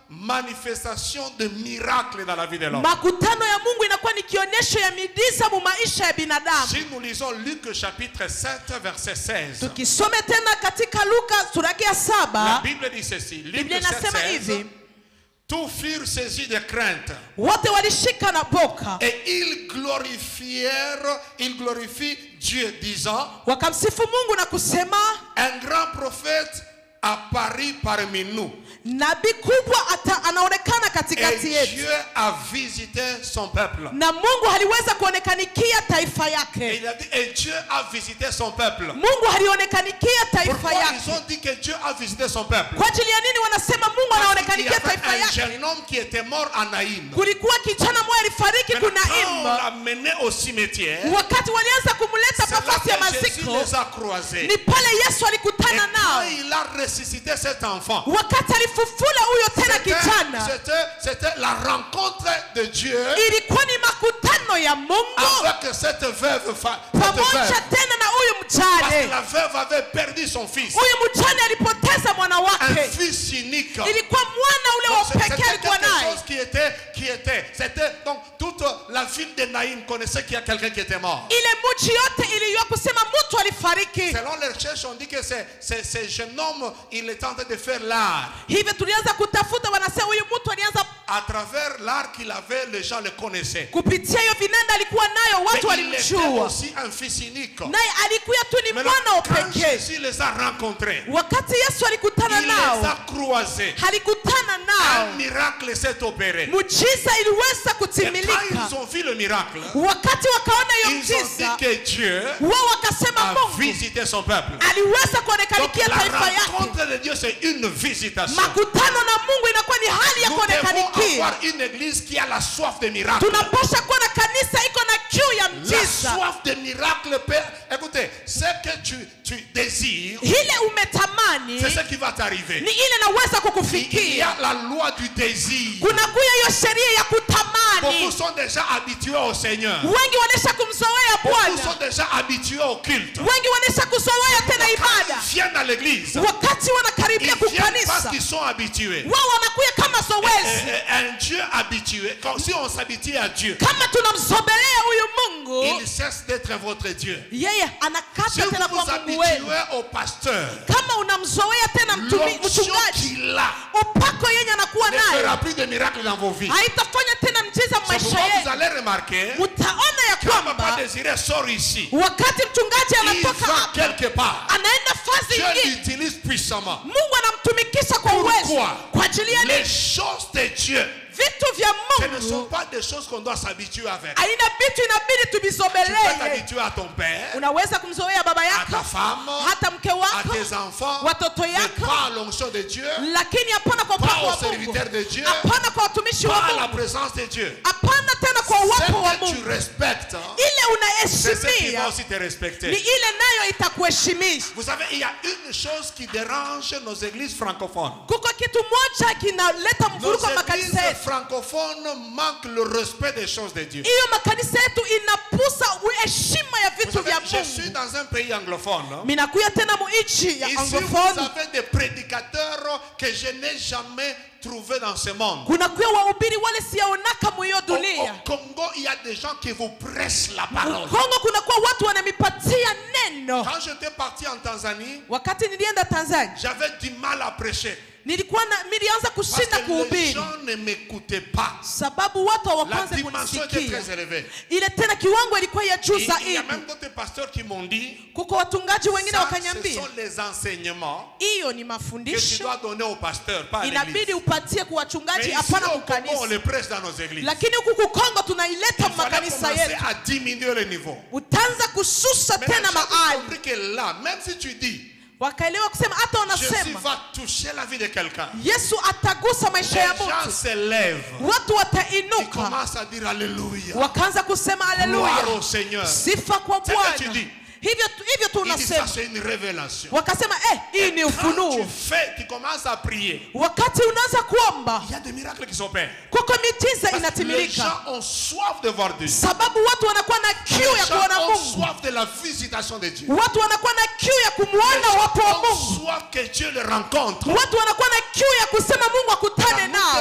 manifestation de miracles dans la vie de l'homme. Makutano ya Mungu inakuwa ni kionyesho ya miujiza mu maisha ya binadamu. Si nous lisons Luc chapitre sept verset seize. Tukisome tena katika Luka sura ya La saba. Bible dit ceci. Luc Biblia sept inasema seize. hivi. Tous furent saisis de crainte. Wote walishika na boka. Et ils glorifièrent, ils glorifient Dieu disant, Wakamsifu Mungu na kusema, un grand prophète apparut parmi nous. nabii kubwa ata anaonekana katikati Et yetu. Dieu a visité son peuple. Na Mungu haliweza kuonekanikia taifa Et yake. il a dit, et Dieu a visité son peuple. Mungu halionekanikia taifa Pourquoi ils ont yake. dit que Dieu a visité son peuple? Kwa ajili ya nini wanasema Mungu Parce qu'il y anaonekanikia taifa avait un yake? jeune homme qui était mort en Naïm. Kulikuwa kijana mmoja alifariki Maintenant, quand on Kunaim. l'a mené au cimetière, Wakati walianza kumleta c'est là nafasi ya que Jésus maziko, les a croisés. ni pale Yesu Et alikutana quand nao. il a ressuscité cet enfant, Wakati alifufula huyo tena c'était- kijana, c'était c'était la rencontre de Dieu ilikuwa ni makutano ya Mungu avec cette veuve. fa- cette pamoja veuve. tena na huyu Parce que mjane. la veuve avait perdu son fils. Huyu mjane alipoteza mwana Un wake. fils unique. Ilikuwa mwana ule Donc, wa C'était pekee alikuwa quelque naye. chose qui était, qui était, c'était, donc toute la ville de Naïm connaissait qu'il y a quelqu'un qui était mort. Ile mji yote iliyua kusema mtu alifariki. Selon les recherches, on dit que c'est, c'est, ce jeune homme, il est en train de faire l'art. Hivyo tulianza kutafuta, wanasema huyu mtu alianza À travers l'art qu'il avait, les gens le connaissaient. kupitia hiyo vinanda alikuwa nayo, Mais watu il était walimjua. aussi un fils unique. Naye alikuwa tu ni Maintenant, mwana wa quand pekee. Jésus les a rencontrés, Wakati Yesu alikutana il les nao, a croisés. alikutana Un nao, miracle s'est opéré. mujiza iliweza Et quand kutimilika. ils ont vu le miracle, Wakati wakaona hiyo ils ont mjiza, dit que Dieu wao wakasema a Mungu visité son peuple. aliweza Donc kuonekanikia la taifa yake. rencontre de Dieu, c'est une visitation. Makutano na Mungu inakuwa ni hali ya Nous devons kuonekanikia. avoir une église qui a la soif de miracles. Tunapasha kuwa na kanisa iko na kiu ya La mjiza. soif de miracles, Père. Écoutez, ce que tu, tu désires, Ile umetamani c'est ce qui va t'arriver. ni ile naweza Il y kukufikia. a la loi du désir. Kunakuya hiyo sheria ya Beaucoup kutamani. sont déjà habitués au Seigneur. Wengi wanaisha kumzoea Beaucoup Bwana. sont déjà habitués au culte. Wengi wanaisha kuzoea tena Quand ibada. ils viennent à l'église, Wakati ils wanakaribia viennent parce kukanisa, qu'ils sont habitués. wao wanakuya kama Et- zoezi. et- Un Dieu habitué, comme si on s'habitue à Dieu, Kama tunamsogelea huyu Mungu, il cesse d'être votre Dieu. yeye Si anakata vous tena vous kwa Mungu wenu. habituez au pasteur, Kama unamzoea tena mtumi- l'onction mchungaji, qu'il a upako yenye anakuwa ne fera nayo plus de miracles dans vos vies. haitafanya tena mjiza C'est pourquoi maisha vous yenu. allez remarquer, Mtaona ya quand Papa kwamba Désiré sort ici, wakati mchungaji il anatoka va hapa quelque part. anaenda fazi Dieu ingine, l'utilise puissamment. Mungu anamtumikisha kwa Pourquoi? uwezo. Kwa ajili ya Les nini? choses de Dieu, Vitu vya ce ne sont Mungu pas des choses qu'on doit s'habituer avec. aina vitu inabidi Tu peux tuvisobelee. t'habituer à ton père, Unaweza kumzoea baba à ta yako, femme, hata mke à wako, tes enfants, watoto mais yako, pas à l'onction de Dieu, lakini hapana kwa pas upako aux wa Mungu, serviteurs de Dieu, hapana kwa watumishi wa pas à la Mungu, présence de Dieu. hapana tena kwa Ce uwapo wa que tu Mungu. respectes, Ile c'est ce qui va unaheshimia aussi te ni respecter. ile nayo itakuheshimisha. Vous savez, il y a une chose qui dérange nos églises francophones. Kuko kitu moja kinaleta Nos mvuruko églises makanisa yetu. francophones manquent le respect des choses de Dieu. Hiyo makanisa yetu inapusa heshima ya Vous vitu savez, vya je suis Mungu. dans un pays anglophone. hein. Minakuya tena muichi ya Ici, vous anglophone. avez des prédicateurs que je n'ai jamais trouvés dans ce monde. Kunakuya wahubiri wale siyaonaka mu hiyo Au, au dunia. Congo, il y a des gens qui vous pressent la parole. Kongo kunakuwa watu wanamipatia neno. Quand j'étais parti en Tanzanie, Wakati nilienda Tanzania, j'avais du mal à prêcher. nilikuwa na nilianza Parce kushinda que les kuhubiri gens ne m'écoutaient pas. sababu watu La hawakuanza dimension était kunisikia. très élevée. Ile tena kiwango ilikuwa ya juu Il il y a zaidi. même d'autres pasteurs qui m'ont dit, Kuko watungaji wengine ça, ce wakanyambia, sont les enseignements hiyo ni que tu mafundisho dois donner aux pasteurs, pas à inabidi l'église. upatie kwa Mais wachungaji, ici hapana au Congo, on kukanisa. les presse dans nos églises. Lakini huku Kongo tunaileta Il fallait makanisa commencer yetu, à diminuer le niveau. utaanza kushusha Mais tena j'ai mahali. compris que là, même si tu dis, Wakaelewa kusema hata Jésus wanasema va toucher la vie de quelqu'un, Yesu atagusa les maisha ya gens mtu, se lèvent. watu Ils watainuka, commencent à dire Alléluia. wakaanza kusema Gloire haleluya, au Seigneur. sifa kwa C'est que tu Bwana. dis. Hivyo hivyo Il dit ça, tunasema, c'est une révélation. wakasema eh, hii ni Quand ufunuo. tu fais, tu commences à prier. Wakati unaanza kuomba, Il y a des miracles qui s'opèrent. kuko miujiza Parce que les inatimilika, gens ont soif de voir Dieu. sababu watu wanakuwa na Les kiu ya gens kuona ont Mungu, soif de la visitation de Dieu. watu wanakuwa na kiu ya Les kumwona gens wapo wa ont Mungu, soif que Dieu les rencontre. watu wanakuwa na kiu ya kusema Mungu akutane Nous nao.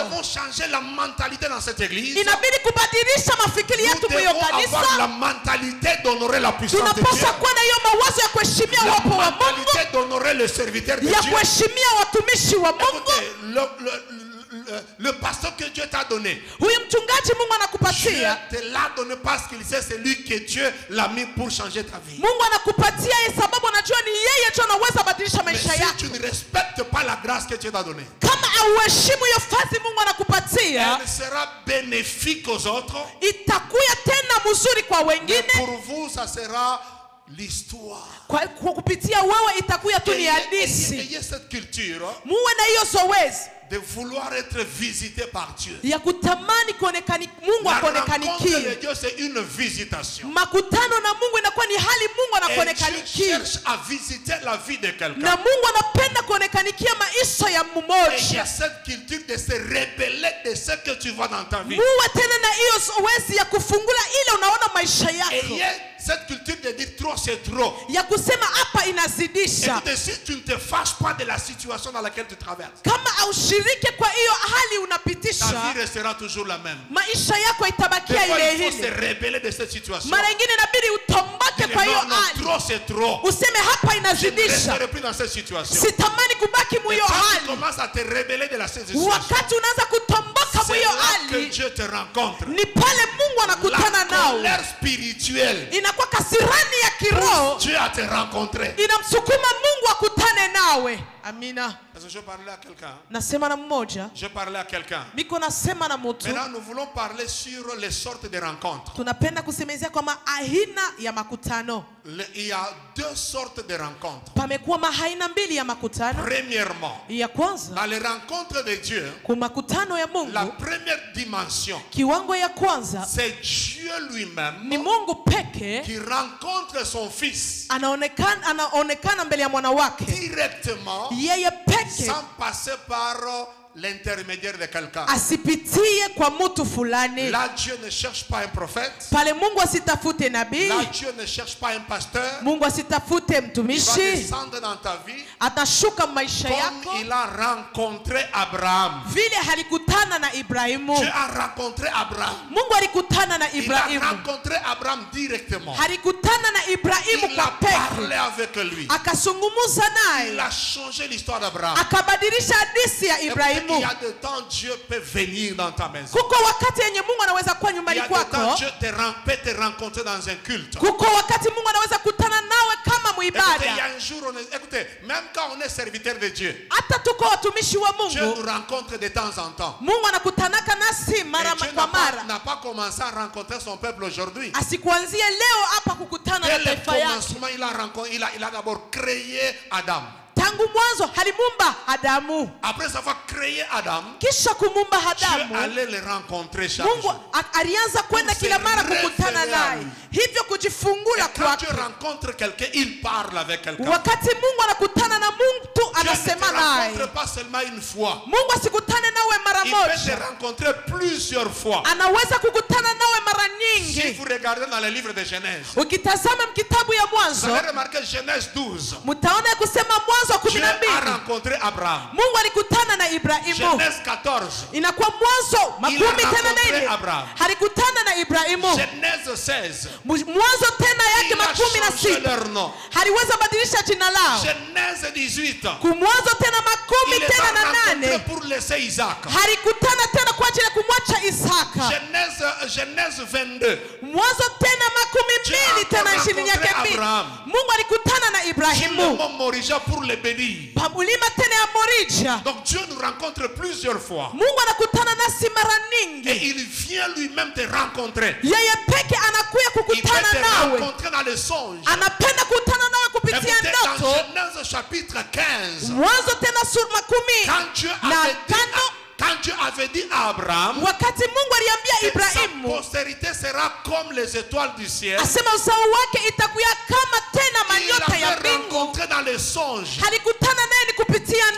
changer la mentalité dans cette église. inabidi kubadilisha mafikiri Nous yetu mwiyo devons avoir kanisa. la mentalité d'honorer la puissance de Dieu. Tunapaswa kuwa na hiyo mawazo ya kuheshimia La uwepo wa Mungu, mentalité d'honorer le serviteur de ya Dieu. kuheshimia watumishi wa Mungu. Écoutez, le, le, le, le pasteur que Dieu t'a donné, Huyu mchungaji Mungu Dieu anakupatia, te l'a donné parce qu'il sait c'est lui que Dieu l'a mis pour changer ta vie. Mungu anakupatia yeye sababu anajua ni yeye tu anaweza badilisha Mais maisha si yako. tu ne respectes pas la grâce que Dieu t'a donnée, Kama auheshimu hiyo fadhili Mungu anakupatia, elle sera bénéfique aux autres. itakuya tena mzuri kwa Mais wengine. pour vous, ça sera l'histoire. Kwa, kwa kupitia wewe itakuya tu ni Ayez, ayez- hadithi. ayez cette culture Muwe na hiyo zoezi de vouloir être visité par Dieu. ya kutamani kuonekani, Mungu La rencontre de akuonekanikie. Dieu, c'est une visitation. Makutano na Mungu inakuwa ni hali Mungu Et Dieu anakuonekanikia, cherche à visiter la vie de na quelqu'un. Mungu anapenda kuonekanikia maisha ya Et il y mmoja. a cette culture de se rebeller de ce que tu vois dans ta vie. Muwe tena na hiyo zoezi ya kufungula ile unaona maisha Et yako, il y a cette culture de dire trop c'est trop. ya kusema hapa inazidisha. Écoutez, si tu ne te fâches pas de la situation dans laquelle tu traverses, Kama aushirike kwa hiyo hali ta unapitisha, vie restera toujours la même. maisha yako Des itabakia fois, ile il faut se ile. rebeller de cette situation. Mara ingine inabidi utomboke Dire, kwa hiyo non, non, hali, trop c'est trop. useme hapa Je ne inazidisha, resterai plus dans cette situation. sitamani kubaki Et mwiyo quand tu hali. commences à te rebeller de la situation, Wakati unaanza kutomboka c'est mwiyo là que hali, Dieu te rencontre. ni pale Mungu anakutana La nao. colère spirituelle, Inakuwa kasirani ya kiroho Dieu a te rencontré. inamsukuma Mungu akutane nawe. Amina. Est-ce que je parlais à quelqu'un? Nasema na mmoja, Je parlais à quelqu'un. miko nasema na mtu. Maintenant, nous voulons parler sur les sortes de rencontres. Tunapenda kusemezea kwa aina ya makutano. Le- Il y a deux sortes de rencontres. Pamekuwa mahaina mbili ya makutano. Premièrement, Ya kwanza, dans les rencontres de Dieu, kwa makutano ya la Mungu, première dimension, kiwango ya kwanza c'est Dieu ni lui-même Mungu peke qui rencontre son Fils anaonekana anaonekana mbele ya mwana wake, directement, yeye peke, sans passer par l'intermédiaire de quelqu'un. asipitie kwa mtu fulani. Là, Dieu ne cherche pas un prophète. Pale Mungu asitafute nabii, Là, Dieu ne cherche pas un pasteur. Mungu asitafute Il va mtumishi, descendre dans ta vie atashuka maisha comme yako il a rencontré Abraham. vile halikutana na Ibrahimu. Dieu a rencontré Abraham. Mungu alikutana na Il a Ibrahimu, rencontré Abraham directement. halikutana na Ibrahimu Il kwa a parlé peke, avec lui. akazungumza Il naye, a changé l'histoire d'Abraham. akabadilisha hadithi ya Il Ibrahimu. y a de temps, Dieu peut venir dans ta maison. Kuko wakati yenye Mungu anaweza kuwa Il y nyumbani a de temps, kwako. Dieu te ren- peut te rencontrer dans un culte. Kuko wakati Mungu anaweza kutana nawe kama Écoutez, il y a muibada. un jour, on est- écoutez, même quand on est serviteur de Dieu, Hata tuko watumishi wa Dieu Mungu, nous rencontre de temps en temps. Mungu anakutanaka nasi Et mara Dieu kwa n'a pas, mara. n'a pas commencé à rencontrer son peuple aujourd'hui. Asikuanzie leo hapa kukutana na Dès le taifa yake. commencement, il a, rencontré, il a, il a d'abord créé Adam. Tangu mwanzo halimumba Adamu, Après avoir créé Adam, kisha kumumba Dieu Adamu, allait le rencontrer chaque Mungu jour. a- alianza kwenda Pour kila se mara kukutana révéler à naye, lui. hivyo Et kujifungula quand Dieu kwake. rencontre quelqu'un, il parle avec quelqu'un. Wakati Mungu anakutana na mtu Dieu ne te anasema naye. rencontre pas seulement une fois. Mungu asikutane nawe mara Il peut moja, te rencontrer plusieurs fois. anaweza kukutana nawe mara Si nyingi. vous regardez dans le livre de Genèse, Ukitazama kitabu ya vous Mwanzo, allez remarquer Genèse douze. mtaona kusema Mwanzo kumi Dieu na a mbili rencontré Abraham. Mungu alikutana na Ibrahimu. Genèse quatorze. Inakuwa Mwanzo makumi tena na rencontré nne Abraham. halikutana na Ibrahimu. Genèse seize. Mwanzo tena yake Il a makumi na changé sita leur nom. haliweza badilisha jina lao. Genèse dix-huit. Kumwanzo tena makumi Il les tena a na rencontrés nane pour laisser Isaac. halikutana tena kwa ajili ya kumwacha Isaka. Genèse, Genèse vingt-deux. Mwanzo tena makumi mbili tena ishirini yake mbili Abraham. Mungu alikutana na Sur le Ibrahimu mont Morija pour le bénir. pamulima tena ya Morija. Donc Dieu nous rencontre plusieurs fois. Mungu anakutana nasi mara Et nyingi, il vient lui-même te rencontrer. yeye peke anakuya Il peut kukutana te nawe, rencontrer dans les songes. anapenda kukutana nawe kupitia Écoutez, dans ndoto. Genèse chapitre quinze, Mwanzo tena sura makumi quand Dieu na avait dit tano, à, quand Dieu avait dit à Abraham wakati Mungu aliambia que sa Ibrahimu postérité sera comme les étoiles du ciel, asema uzao wake itakuya kama tena il manyota ya l'avait mbingu, rencontré dans les songes. halikutana naye ni kupitia On m'a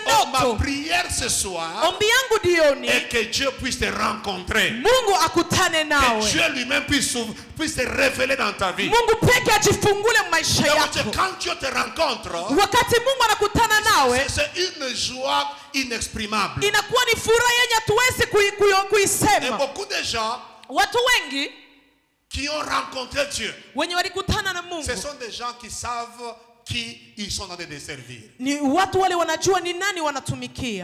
yako. prière ce soir Ombi yangu dioni, est que Dieu puisse te rencontrer. Mungu akutane Que nawe. Dieu lui-même puisse, puisse se révéler dans ta vie. Mungu peke ajifungule maisha Donc, yako. quand Dieu te rencontre, Wakati Mungu anakutana nawe, c'est une joie inexprimable. inakuwa ni furaha yenye hatuwezi kui- kui- Et kuisema. beaucoup de gens Watu wengi qui ont rencontré Dieu, wenye walikutana na ce Mungu sont des gens qui savent qui ils sont en train de servir. ni watu wale wanajua ni nani wanatumikia.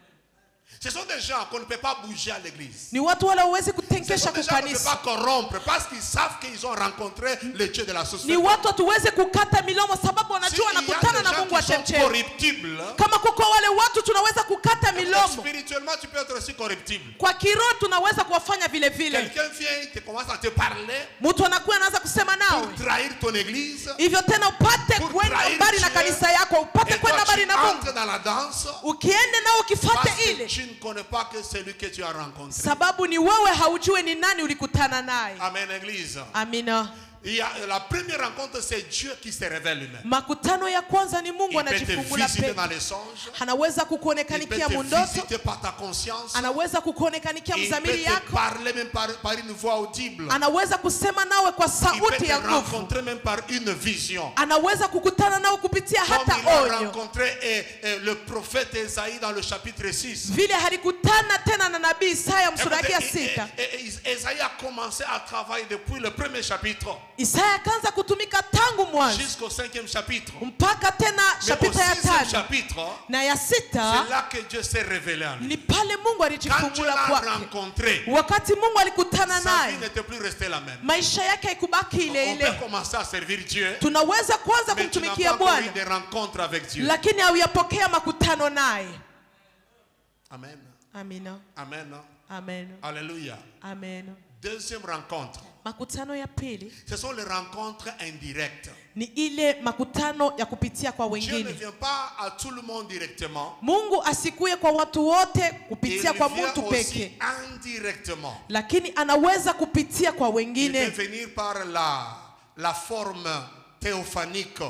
Ce sont des gens qu'on ne peut pas bouger à l'église. Ni watu wale huwezi Ce sont kutenkesha des gens qu'on ne peut kukanisa. pas corrompre parce qu'ils savent qu'ils ont rencontré le Dieu de la Ni société. watu hatuwezi kukata milomo sababu S'il wanajua y a wanakutana des na gens Mungu wa qui sont chemchemi. corruptibles, Kama kuko wale watu tunaweza kukata milomo, spirituellement tu peux être aussi corruptible. kwa kiroho tunaweza kuwafanya vile vile. Quelqu'un vient, il te commence à te parler Mtu anakuwa anaanza kusema pour nawe trahir ton église. hivyo tena upate Pour kwenda trahir mbali na Dieu. kanisa yako, upate Et kwenda toi, mbali tu na Mungu. entres dans la danse Ukiende nao parce ukifate que ile, tu ne connais pas que celui que tu as rencontré. sababu ni wewe haujui ni nani ulikutana naye. Amen, église. Amina. Il y a, la première rencontre, c'est Dieu qui se révèle lui-même. Makutano ya kwanza ni Mungu Il peut te anajifungula visiter peke. dans les songes. Anaweza Il peut kukuonekanikia te mundoto, visiter par ta conscience. anaweza kukuonekanikia Il peut mzamiri te yako, parler même par, par une voix audible. anaweza kusema nawe kwa Il peut sauti te ya nguvu, rencontrer même par une vision. anaweza kukutana nawe kupitia Comme hata il a onyo. rencontré eh, eh, le prophète Esaïe dans le chapitre six. Vile halikutana tena na nabii Isaya msura yake ya Écoutez, eh, sita. eh, eh, Esaïe a commencé à travailler depuis le premier chapitre Isaya akaanza kutumika tangu mwanzo jusqu'au cinquième chapitre. mpaka tena Mais au chapita ya sixième tano chapitre, na ya c'est sita, là que Dieu s'est révélé à lui. ni pale Mungu Quand Dieu alijifungula l'a kwake. rencontré, Wakati Mungu alikutana sa vie naye, n'était plus restée la même. maisha yake haikubaki ile On peut ile. commencer à servir Dieu, Tunaweza kuanza mais tu n'as pas kumtumikia encore eu Bwana, des rencontres avec Dieu. lakini hauyapokea makutano naye. Amen. Amina. Amen. Amen. Alléluia. Amen. Deuxième rencontre, Makutano ya pili ce sont les rencontres indirectes. ni ile makutano ya kupitia kwa Dieu ne wengine. vient pas à tout le monde directement. Mungu asikuye kwa watu wote Il kupitia kwa vient mtu aussi peke, indirectement. lakini anaweza kupitia kwa Il peut wengine. venir par la, la forme théophanique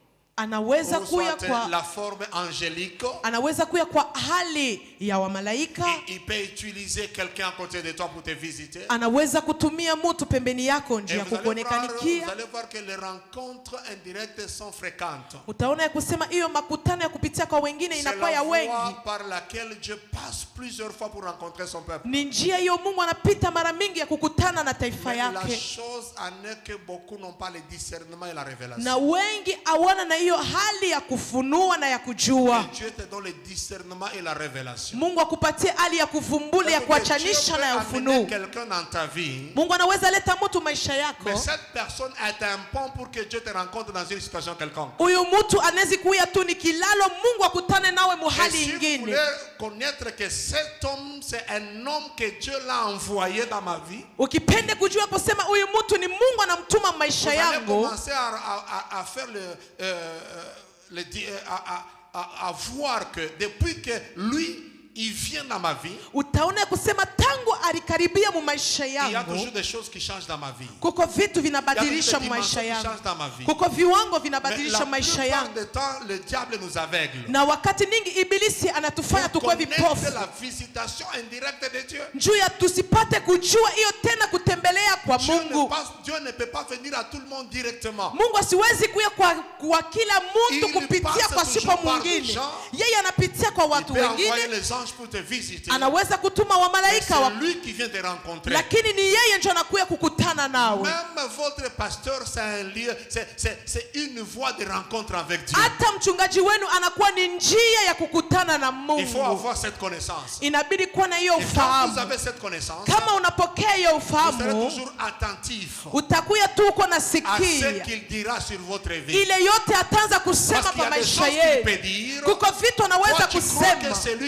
Anaweza ou kuya soit kwa la forme angélique. anaweza kuya kwa hali ya wamalaika. Il, il peut utiliser quelqu'un à côté de toi pour te visiter. Anaweza kutumia mtu pembeni yako Et njia ya vous allez, voir, kukuonekanikia. vous allez voir que les rencontres indirectes sont fréquentes. Utaona ya kusema hiyo makutano ya kupitia kwa wengine C'est inakuwa la ya voie wengi. par laquelle Dieu passe plusieurs fois pour rencontrer son peuple. Ni njia hiyo Mungu anapita mara mingi ya kukutana na taifa Mais la yake, chose en est que beaucoup n'ont pas le discernement et la révélation. na wengi hawana na hiyo hali ya kufunua na ya kujua. Que Dieu te donne le discernement et la révélation. Mungu akupatie hali ya kuvumbula, ya Dieu kuachanisha peut na ya amener ufunuo. quelqu'un dans ta vie, Mungu anaweza leta mtu maisha yako, mais cette personne est un pont pour que Dieu te rencontre dans une situation quelconque. huyu mtu anawezi kuya tu ni kilalo, Mungu akutane nawe Et muhali si vous ingine. voulez connaître que cet homme, c'est un homme que Dieu l'a envoyé dans ma vie, Ukipende kujua kusema huyu mtu ni Mungu anamtuma vous maisha allez yangu, commencer à, à- à- à faire le, euh, le di- à, à- à- à voir que depuis que lui, il vient dans ma vie, utaona kusema tangu alikaribia mu maisha il y a yangu, toujours des choses qui changent dans ma vie. kuko vitu Il y a vinabadilisha toujours des mu maisha dimensions qui yangu, changent dans ma vie. kuko viwango Mais vinabadilisha la maisha plupart yangu. du temps, le diable nous aveugle. Na wakati ningi ibilisi anatufanya Pour tukue connaître vipofu la visitation indirecte de Dieu. juu ya tusipate kujua hiyo tena kutembelea kwa Dieu ne, Mungu. passe- Dieu ne peut pas venir à tout le monde directement. Mungu asiwezi kuya kwa, kwa kila mtu Il kupitia passe kwa sipo toujours par des mwingine. gens. Yeye anapitia kwa Il watu peut envoyer wengine, les anges pour te visiter. anaweza kutuma Mais wamalaika wa, c'est lui qui vient te rencontrer. lakini ni yeye ndio anakuya kukutana nawe. Même votre pasteur, c'est un lieu, c'est- c'est c'est une voie de rencontre avec Dieu. Hata mchungaji wenu anakuwa ni njia ya kukutana na Il faut Mungu. avoir cette connaissance. Inabidi kuwa na hiyo Et quand vous ufahamu. avez cette connaissance, Kama unapokea hiyo vous serez ufahamu, toujours attentif utakuya tu uko à ce nasikia qu'il dira sur votre vie. ile yote ataanza kusema Parce qu'il y kwa a des maisha choses qu'il yetu. peut dire. Kuko vitu Toi, anaweza tu crois que kusema c'est lui qui l'a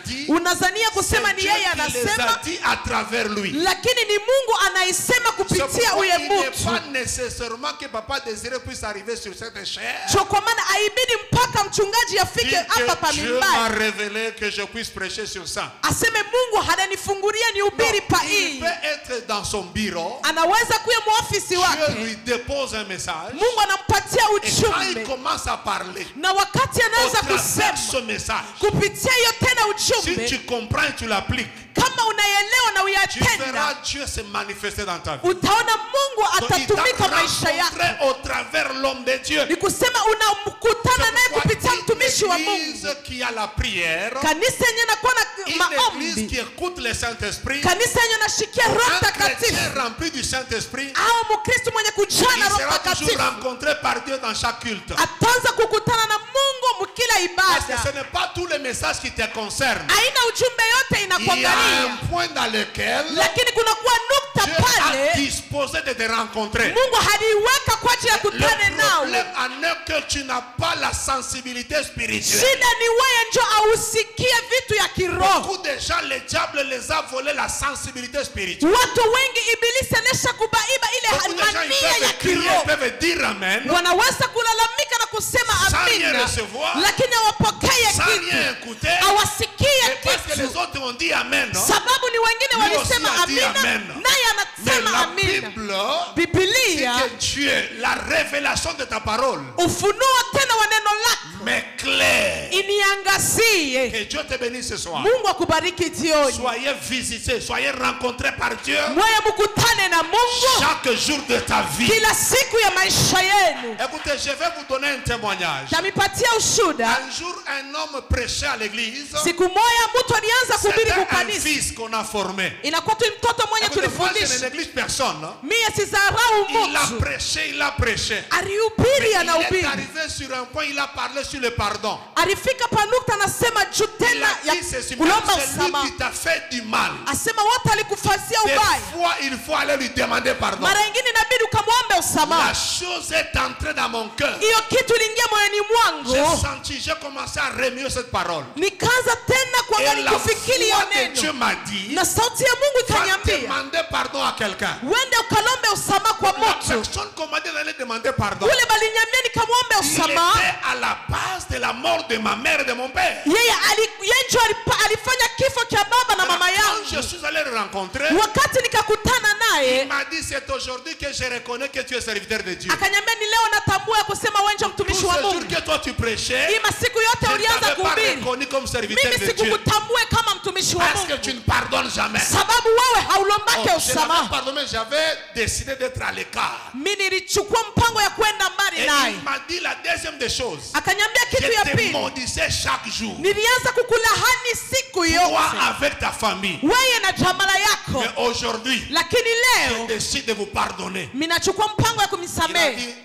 dit, unazania kusema c'est ni Dieu yeye qui les a anasema, dit à travers lui. lakini ni Mungu anaisema C'est kupitia pourquoi huye il n'est mtu. pas nécessairement que Papa Désiré puisse arriver sur cette chair. Cho kwa maana haibidi mpaka mchungaji afike Dire hapa pa que Dieu m'a mimbari révélé que je puisse prêcher sur ça. aseme Mungu hananifungulia ni Non, ubiri pa il hii. peut être dans son bureau. Anaweza kuya muofisi Dieu wake, lui dépose un message. Mungu anampatia Et quand il ujumbe, commence à parler, na wakati au anaweza travers kusema ce message, kupitia hiyo tena si ujumbe, tu comprends et tu l'appliques, kama unaelewa na tu uyatenda, verras Dieu se manifester dans ta vie. utaona Mungu Donc, il atatumika t'a maisha yako. rencontré au travers l'homme de Dieu. Ni kusema unamkutana naye C'est kupitia pourquoi mtumishi wa une Mungu. église qui a la prière, Kanisa yenye nakuwa na une église maombi, qui écoute le Saint-Esprit, kanisa yenye nashikia Roho un Mtakatifu chrétien rempli du Saint-Esprit, au Mkristo mwenye il kujaa na Roho sera toujours Mtakatifu rencontré par Dieu dans chaque culte. ataanza kukutana na Mungu mkila Parce que ibada. ce n'est pas tous les messages qui te concernent. Aina ujumbe yote Il y a inakuangalia, un point dans lequel lakini kunakuwa nukta Dieu a pale disposé de te rencontrer. Mungu haliweka kwa ajili ya Le kutane problème nawe. en est que tu n'as pas la sensibilité spirituelle. Shida ni wewe njo ausikie vitu ya kiroho. Beaucoup de gens, le diable les a volé la sensibilité spirituelle. Watu wengi ibilisi anesha kubaiba Beaucoup ile de gens, ils mania ya peuvent crier, kiroho. peuvent dire amen, Wanaweza kulalamika na kusema sans rien amina, recevoir, lakini hawapokee sans rien kitu, écouter. hawasikie Et parce que les kitu, autres ont dit amen, non? sababu ni wengine Lui walisema aussi a dit amina, amen. naye Mais anasema la amina. Bible dit Biblia, que Dieu, la révélation de ta parole, ufunuo tena wa neno lako m'éclaire. iniangazie. Que Dieu te bénisse ce soir. Mungu akubariki jioni, Soyez visités, soyez rencontrés par Dieu mweye mkutane na Mungu chaque jour de ta vie. kila siku ya maisha yenu. Écoutez, je vais vous donner un témoignage. Tamipatia ushuda. Un jour, un homme prêchait à l'église. Siku moja mtu alianza kuhubiri C'était un kukanisa, fils qu'on a formé. inakuwa tu mtoto mwenye Écoutez, moi, je ne tulifundisha. néglige personne. hein. Mie sizarau Il a mtu, prêché, il a prêché. alihubiri Il est anahubiri, arrivé sur un point, il a parlé sur le pardon. alifika panukta anasema juu Il tena a ya dit ceci, même kulomba celui msamaha, qui t'a fait du mal. asema wote alikufanyia Des ubaya, fois, il faut aller lui demander pardon. mara ingine inabidi ukamwombe La usamaha. chose est entrée dans mon cœur. Hiyo kitu iliingia moyoni J'ai mwangu, senti, j'ai commencé à remuer cette parole. nikaanza tena Et kuangalia la kufikiri hiyo voix de Dieu neno, m'a dit, na sauti ya Mungu va ikaniambia demander pardon à quelqu'un. uende ukalombe usamaha kwa La mtu. personne qu'on m'a dit d'aller demander pardon, Ule balinyambia nikamwombe il usamaha, était à la base de la mort de ma mère et de mon père. yeye ali- yeye ndio alipa- alifanya kifo cha baba na mama Quand je yangu. suis allé le rencontrer, Wakati nikakutana il naye m'a dit c'est aujourd'hui que je reconnais que tu es serviteur de Dieu. akaniambia, ni leo natambua ya kusema wewe ndio Tous mtumishi wa ces jours Mungu. que toi tu prêchais, Hii masiku yote je ne ulianza t'avais pas kuhubiri, reconnu comme serviteur mimi de Dieu. sikukutambue kama mtumishi wa Parce que tu Mungu, ne pardonnes jamais. sababu wewe Oh, haulombake je n'avais usamaha. pardonné, j'avais décidé d'être à l'écart. Mimi nilichukua mpango ya kwenda mbali Et naye. il m'a dit la deuxième des choses. Akaniambia kitu ya Je te pili, maudissais chaque jour. nilianza kukulahani siku Toi yote, avec ta famille. wewe na jamala yako, Mais aujourd'hui, lakini je leo décide de vous pardonner. mimi nachukua mpango ya Il a kumsamehe. dit,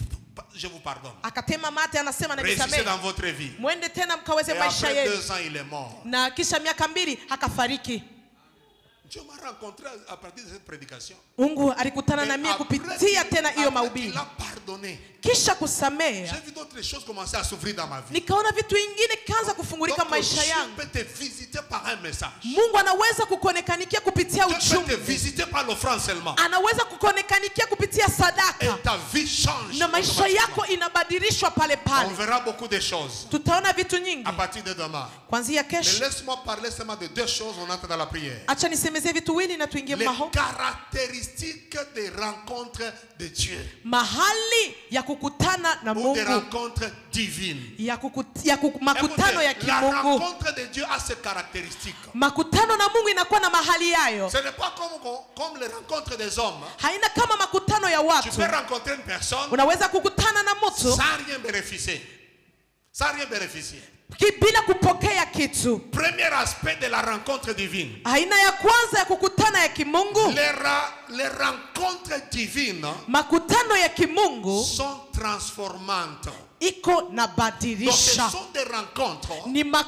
je vous pardonne. Akatema mate, anasema Réussissez nanisamehe, dans votre vie. mwende tena mkaweze Et maisha après yenu. deux ans, il est mort. Na kisha miaka mbili akafariki. Dieu m'a rencontré à partir de cette prédication. Mungu alikutana na Et mimi après kupitia qu'il- tena hiyo après mahubiri. qu'il a pardonné. Kisha J'ai kusamea, vu d'autres choses commencer à s'ouvrir dans ma vie. nikaona vitu vingine kaanza kufungulika Donc, maisha Dieu yangu. peut te visiter par un message. Mungu anaweza kukonekanikia kupitia Dieu peut te ujumbe, visiter par l'offrande seulement. anaweza kukonekanikia kupitia Et sadaka, ta vie change. na maisha yako inabadilishwa pale On pale. verra beaucoup de choses Tutaona vitu nyingi à partir de demain. kuanzia Mais kesho. laisse-moi parler seulement de deux choses, on entre dans la prière. Acha nisemezie vitu wili na tuingie Les maho. caractéristiques des rencontres de Dieu. Mahali ya kukutana na Ou des Mungu, rencontres divines. ya, kuku, ya kuku, makutano ya Écoutez, la kimungu. rencontre de Dieu a ses caractéristiques. Makutano na Mungu inakuwa na mahali yayo, Ce n'est pas comme, comme les rencontres des hommes. haina kama makutano ya Tu watu. peux rencontrer une personne Unaweza kukutana na mtu sans rien bénéficier. Sans rien bénéficier. ki- bila kupokea kitu. Premier aspect de la rencontre divine. Aina ya kwanza ya kukutana ya kimungu, Les, ra- les rencontres divines makutano ya kimungu sont transformantes. iko na Donc ce badilisha. sont des rencontres Ni makutano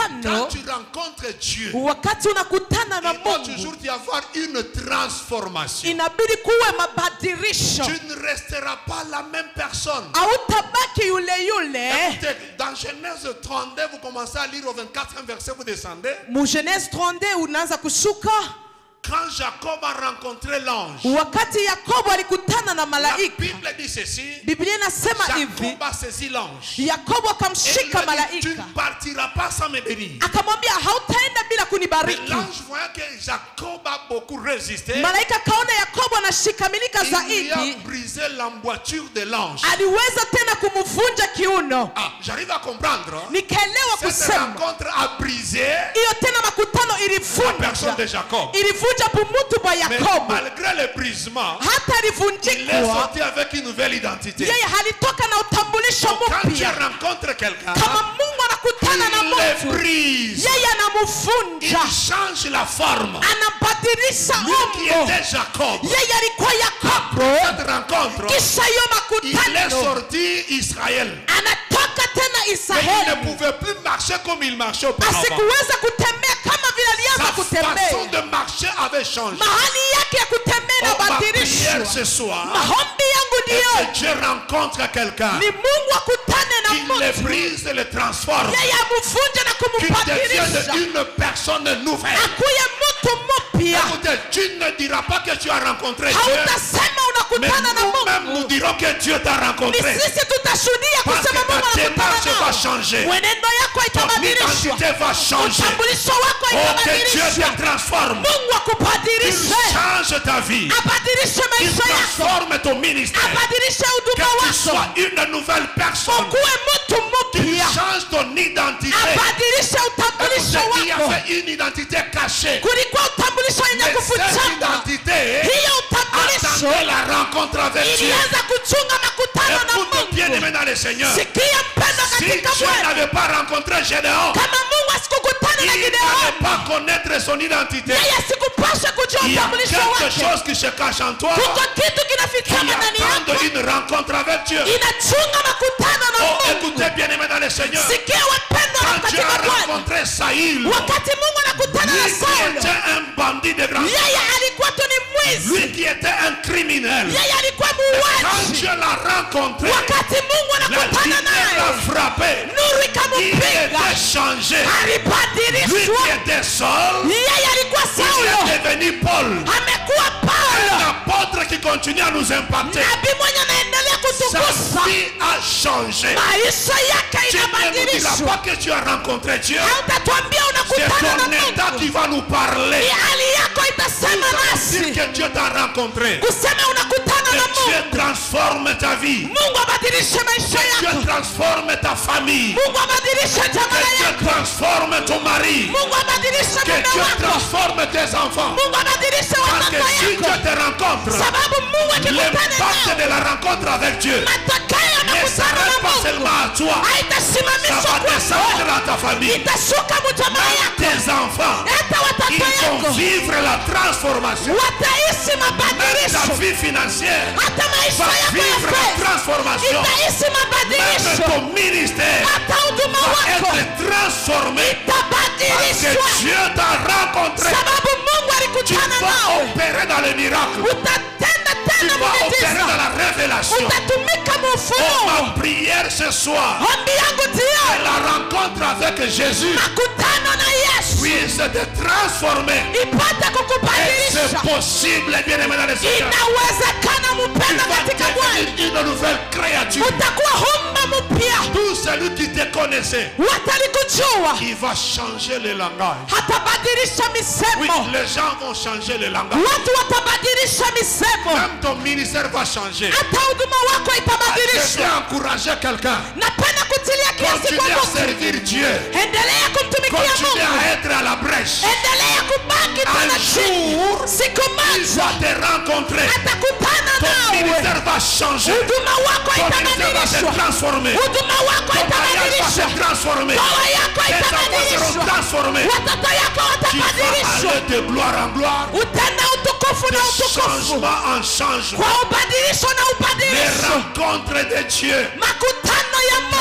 makutano, tu rencontres Dieu, wakati unakutana na il doit Mungu, toujours y avoir une transformation. inabidi kuwe mabadilisho. Tu ne resteras pas la même personne. Hautabaki yule yule. Écoutez, dans Genèse trente-deux, vous commencez à lire au vingt-quatrième verset, vous descendez. Mu Genèse trente-deux unaanza kushuka. Quand Jacob a rencontré l'ange, Wakati Yakobo alikutana na la malaika, Bible dit ceci. Biblia inasema hivi, Jacob a saisi l'ange. Yakobo Et akamshika il lui a dit, tu malaika, ne partiras pas sans me bénir. akamwambia hautaenda bila Mais kunibariki. l'ange voyant que Jacob a beaucoup résisté, Malaika kaona Yakobo anashikamilika il lui a zaidi, brisé l'emboîture de l'ange. aliweza tena kumvunja kiuno. Ah, j'arrive à comprendre. Nikaelewa Cette kusema rencontre a brisé hiyo tena makutano la personne de ilivunja, Jacob. ilivunja bumutu bwa Mais Yakobo. malgré le brisement, Hata il est alivunjikwa, sorti avec une nouvelle identité. yeye halitoka na utambulisho Quand tu mpya. rencontres quelqu'un, Kama Mungu anakutana na il le mtu, brise. yeye Il anamvunja, change la forme. anabadilisha Lui qui umbo. était Jacob, Yeye alikuwa Yakobo, cette rencontre, kisha hiyo il est makutano sorti Israël. anatoka tena Mais il ne Israeli. pouvait plus marcher comme il marchait auparavant. Asikuweza kutembea kama vile Sa alianza façon kutembea. de marcher avait changé. Mahali yake ya kutembea Oh, ma prière inabadilishwa. ce soir, Maombi yangu est ndiyo que Dieu rencontre quelqu'un ni Mungu akutane na qui le mtu, brise et le transforme, yeye amvunje na qui devienne kumbadilisha, une personne nouvelle. akuye mtu mpya. Écoutez, tu ne diras pas que tu as rencontré Dieu, Hautasema mais unakutana na nous-mêmes nous Mungu, dirons que Dieu t'a ni rencontré. sisi tutashuhudia Parce kusema que Mungu ta démarche va anakutana nao. changer. Mwenendo yako Ton itabadilishwa, identité va changer. utambulisho wako Oh, que Dieu itabadilishwa. te transforme. Mungu Il akubadilishe, change ta vie. abadilishe Il maisha yako, transforme ton ministère. abadilishe Que huduma tu wako, sois une nouvelle personne. ukuwe mtu Il mpya, change ton identité. abadilishe utambulisho Écoutez, il y wako. avait une identité cachée. Kulikuwa utambulisho yenye Mais cette kufichama, identité hiyo utambulisho attendait la rencontre avec Dieu. ilianza kuchunga makutano na Écoute bien aimé Mungu. dans le Seigneur. Sikia mpendo Si katika Dieu Bwana, n'avait pas rencontré Gédéon, kama Mungu asikukutana il na n'allait Gideoni, pas connaître son identité. yeye asikupashe kujua Il y a utambulisho quelque wake. chose qui se cache en toi, Kuko kitu qui kinafichama ndani attend yako, une rencontre avec Dieu. inachunga makutano na Oh, Mungu. écoutez bien aimé dans le Seigneur. Sikia wapendo Quand Dieu katika a Bwana, rencontré Saïl, wakati Mungu anakutana lui na qui Saulo, était un bandit de grande, yeye alikuwa tu ni mwizi, lui qui était un criminel, yeye alikuwa quand muuaji. Dieu l'a rencontré, Wakati Mungu la anakutana lumière naye, l'a frappé, nuru il ikampiga, était changé. Lui alibadilishwa. qui était Saul, Yeye alikuwa il Saulo, est devenu Paul, amekuwa un Paulo, apôtre qui continue à nous impacter. nabii mwenye anaendelea Sa kutukuza. vie a changé. Maisha yake Tu ne nous diras inabadilishwa. pas que tu as rencontré Dieu. Hautatuambia C'est unakutana na ton état Mungu, qui va nous parler. ni hali yako itasema Dire nasi, que Dieu t'a rencontré. kusema unakutana Que na Dieu Mungu. transforme ta vie. Mungu abadilishe maisha Que Dieu yako, transforme ta famille. Mungu abadilishe Que jamaa Dieu yako, transforme ton mari. Mungu abadilishe Que mume Dieu wako, transforme tes enfants. Mungu abadilishe Parce que watoto si Dieu yako, te rencontre, sababu Mungu akikutana l'impact nao, de la rencontre avec Dieu matokeo ya ne makutano s'arrête na pas Mungu seulement à toi. Ça haitasimamishwa va descendre kwako, dans ta famille. itashuka mjamaa Même yako, tes enfants, hata watoto ils vont yako vivre la transformation. wataishi Même ta mabadilisho, vie financière hata maisha va yako ya vivre la fedha transformation. itaishi Même mabadilisho, ton ministère hata huduma va wako être transformé. Parce que itabadilishwa, Dieu t'a rencontré. sababu Mungu Tu alikutana vas nawe. opérer dans les miracles. Utatenda Tu tena vas opérer dans muujiza, la révélation. utatumika Oh, muufunuo. ma prière ce soir, Ombi yangu que ndio la rencontre avec Jésus makutano na Yesu puisse te transformer. ipate Et kukubadilisha. c'est possible, bien-aimé dans le Seigneur. Inawezekana Tu mpendo vas katika Bwana, devenir une nouvelle créature. utakuwa humba mpya, Tout celui qui te connaissait, watalikujua, il va changer le langage. hatabadilisha Oui, misemo, les gens vont changer le langage. watu watabadilisha misemo, Même ton ministère va changer. hata huduma wako Je itabadilishwa. vais encourager quelqu'un. Napenda kutilia kiasi Continue kwa à Mungu, servir Dieu. endelea kumtumikia Continue Mungu, à être à la brèche. endelea kubaki Un tena chini. jour, Siku il moja va te rencontrer. atakutana Ton nawe, ministère va changer. huduma wako Ton ministère va se itabadilishwa, transformer. huduma wako Ton mariage va se itabadilishwa, transformer. ndoa yako Tes enfants seront itabadilishwa, transformés. watoto yako Tu vas watabadilishwa, aller de gloire en gloire, utenda utukufu de na utukufu, changement en changement. kwa ubadilisho na Les ubadilisho. rencontres de Dieu Makutano ya te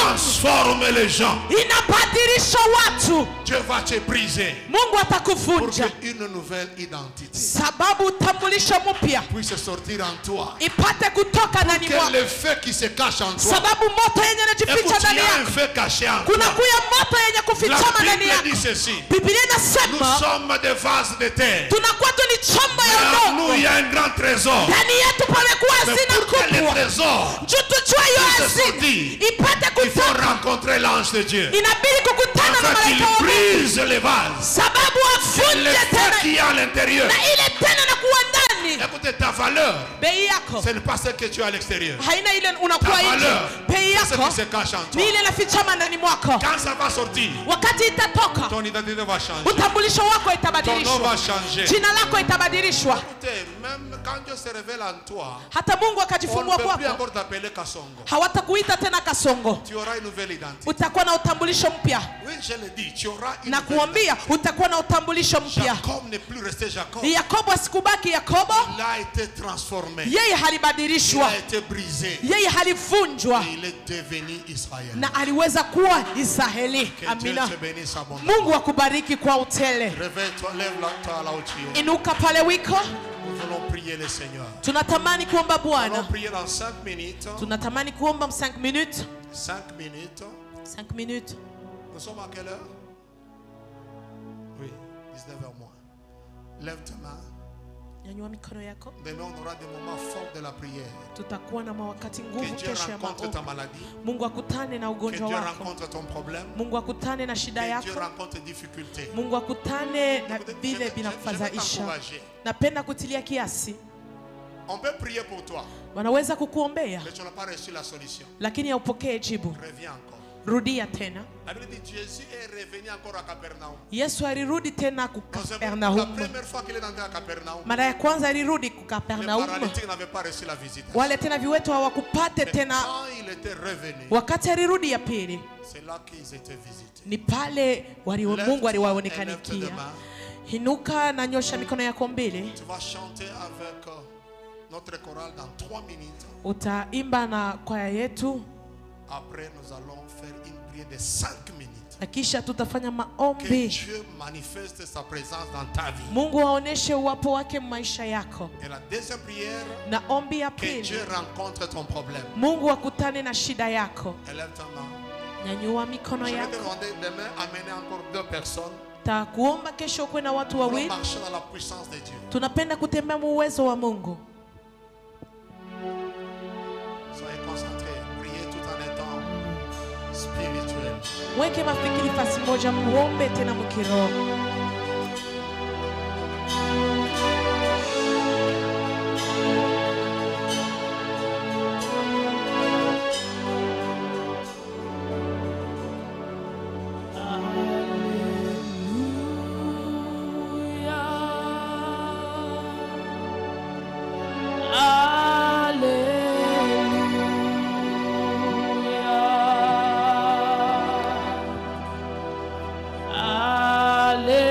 transforme les gens. inabadilisha watu. Dieu va te briser Mungu pour atakuvunja qu'une nouvelle identité sababu utambulisho mpya puisse sortir en toi. ipate kutoka ndani Quel mwako, est le feu qui se cache en toi? sababu moto yenye Écoute, inajificha il y ndani a un yako. feu caché en Kuna toi. kuya moto yenye La kufichama ndani Bible yako. dit ceci. Biblia Nous inasema sommes des vases de terre. tunakuwa tu ni chombo Mais ya en nous, udongo. il y a un grand trésor. Ndani yetu pamekuwa Mais hazina pour que le kubwa. trésor Juu tujue hiyo puisse hazina sortir, ipate il faut kutoka, rencontrer l'ange de Dieu. inabidi kukutana na Afin qu'il malaika wa Mungu, brise les vases. sababu C'est le avunje feu tena qui est à l'intérieur. na ile tena na kuwa ndani. Écoutez, ta valeur, Bei yako ce n'est pas ce que tu as à l'extérieur. haina ile Ta unakuwa nje. valeur, Bei c'est ce yako qui se cache en toi. ni ile inafichama ndani mwako. Quand ça va sortir, Wakati itatoka, ton identité va changer. utambulisho wako Ton nom itabadilishwa, va changer. jina lako itabadilishwa. Écoutez, même quand Dieu se révèle en toi, Hata Mungu on ne akajifungua peut plus kwako, encore t'appeler Kasongo. hawatakuita tena Kasongo, Tu auras une nouvelle identité. utakuwa na utambulisho mpya. Oui, je le dis, tu auras une Na nouvelle kuambia identité. utakuwa na utambulisho mpya. Jacob n'est plus resté Jacob. Yakobo asikubaki Yakobo, Il a été transformé. yeye Il halibadilishwa, a été brisé. yeye halivunjwa Et il est devenu Israël. na aliweza kuwa Israeli. Que Dieu Amina. te bénisse abondamment. Mungu akubariki kwa utele. Réveille-toi, lève-toi là où tu es. Inuka pale wiko, Nous voulons prier le Seigneur. tunatamani kuomba Nous allons Bwana, prier dans cinq minutes. tunatamani kuomba cinq minutes. cinq minutes. cinq minutes. Nous sommes à quelle heure? Oui, dix-neuf heures moins. Lève ta main. Nyanyua mikono yako. Demain, on aura des moments forts de la prière. Tutakuwa na mawakati Que nguvu Dieu kesho ya rencontre ta maombi. maladie. Mungu akutane na Que ugonjwa Dieu wako. rencontre ton problème. Mungu akutane na shida Que Dieu yako. rencontre tes difficultés. Mungu akutane na Écoutez, je vais- vile je- je vais vinakufadhaisha. t'encourager. Napenda kutilia kiasi. On peut prier pour toi, Wanaweza kukuombea mais tu n'as pas reçu la solution. lakini haupokee jibu. Reviens encore. Rudia tena. La Bible dit Jésus est revenu encore à Capernaum. Yesu alirudi tena ku Nous savons, La Kapernaum. première fois qu'il est entré à Capernaum, Mara ya kwanza alirudi ku les Kapernaum. paralytiques n'avaient pas reçu la visite. Wale tena viwetu hawakupate Mais tena. quand il était revenu, Wakati alirudi ya pili c'est là qu'ils étaient visités. ni pale wali Mungu Lève-toi et aliwaonekanikia. lève tes mains. Inuka na nyosha mikono yako mbili. Tu vas chanter avec euh, notre chorale dans trois minutes. Utaimba na kwaya yetu Après, nous allons faire une prière de cinq minutes. na kisha tutafanya Que maombi. Dieu manifeste sa présence dans ta vie. Mungu aoneshe uwapo wake maisha yako. Et la deuxième prière, Na ombi ya que pili, Dieu rencontre ton problème. Mungu akutane na shida yako. Élève ta main. Nyanyua mikono Je vais te yako. demander demain amener encore deux personnes Takuomba kesho kuwe na watu pour wawili. marcher dans la puissance de Dieu. Tunapenda kutembea mu uwezo wa Mungu. Soyez concentrés. Priez tout en étant spirituel. Weke mafikiri fasi moja, muombe tena mkiroho. Hallelujah.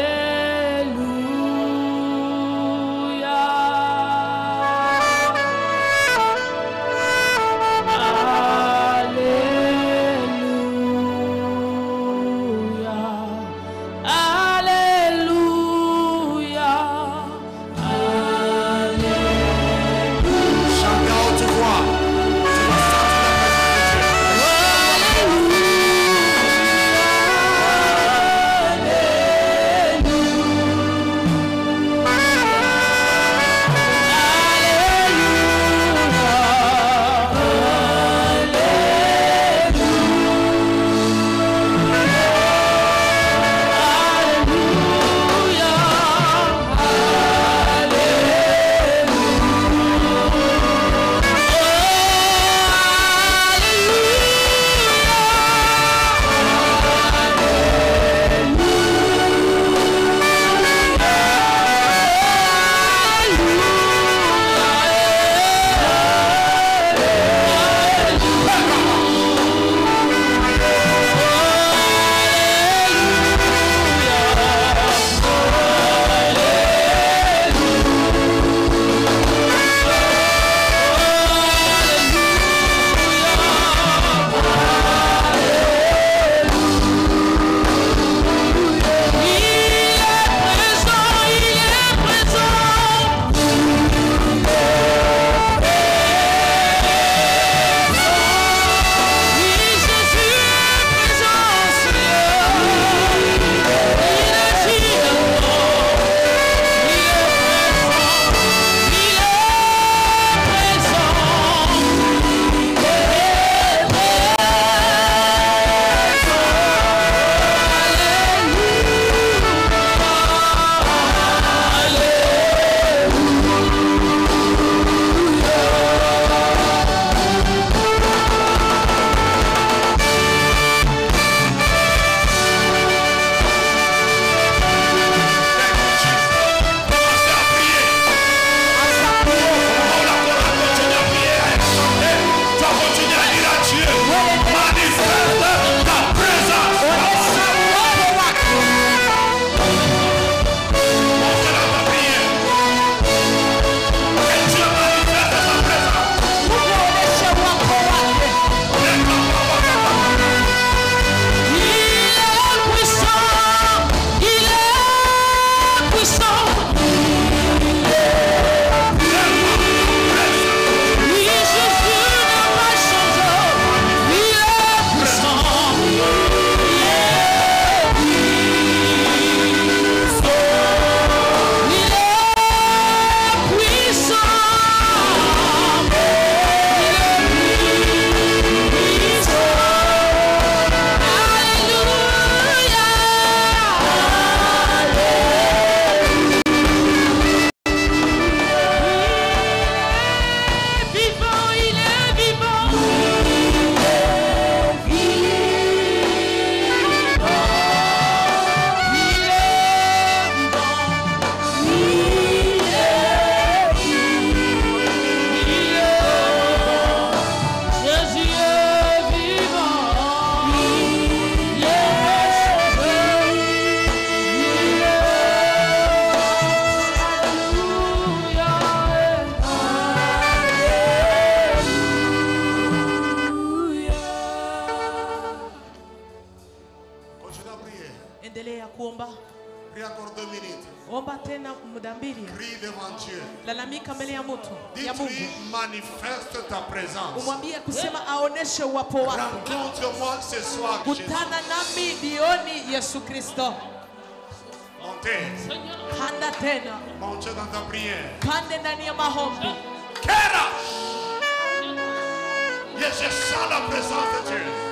Continue à prier. endelea kuomba. Prie encore deux minutes. Omba tena muda mbili. Prie devant Dieu. Lalamika mbele ya mtu ya Mungu. Dis-lui, manifeste ta présence. Umwambie kusema aoneshe uwapo wako. Rencontre-moi ce soir, Jésus. Kutana nami jioni, Yesu Kristo. Montez. Panda tena. Montez dans ta prière. Pande ndani ya maombi. Kera! Yes, je sens la présence de Dieu.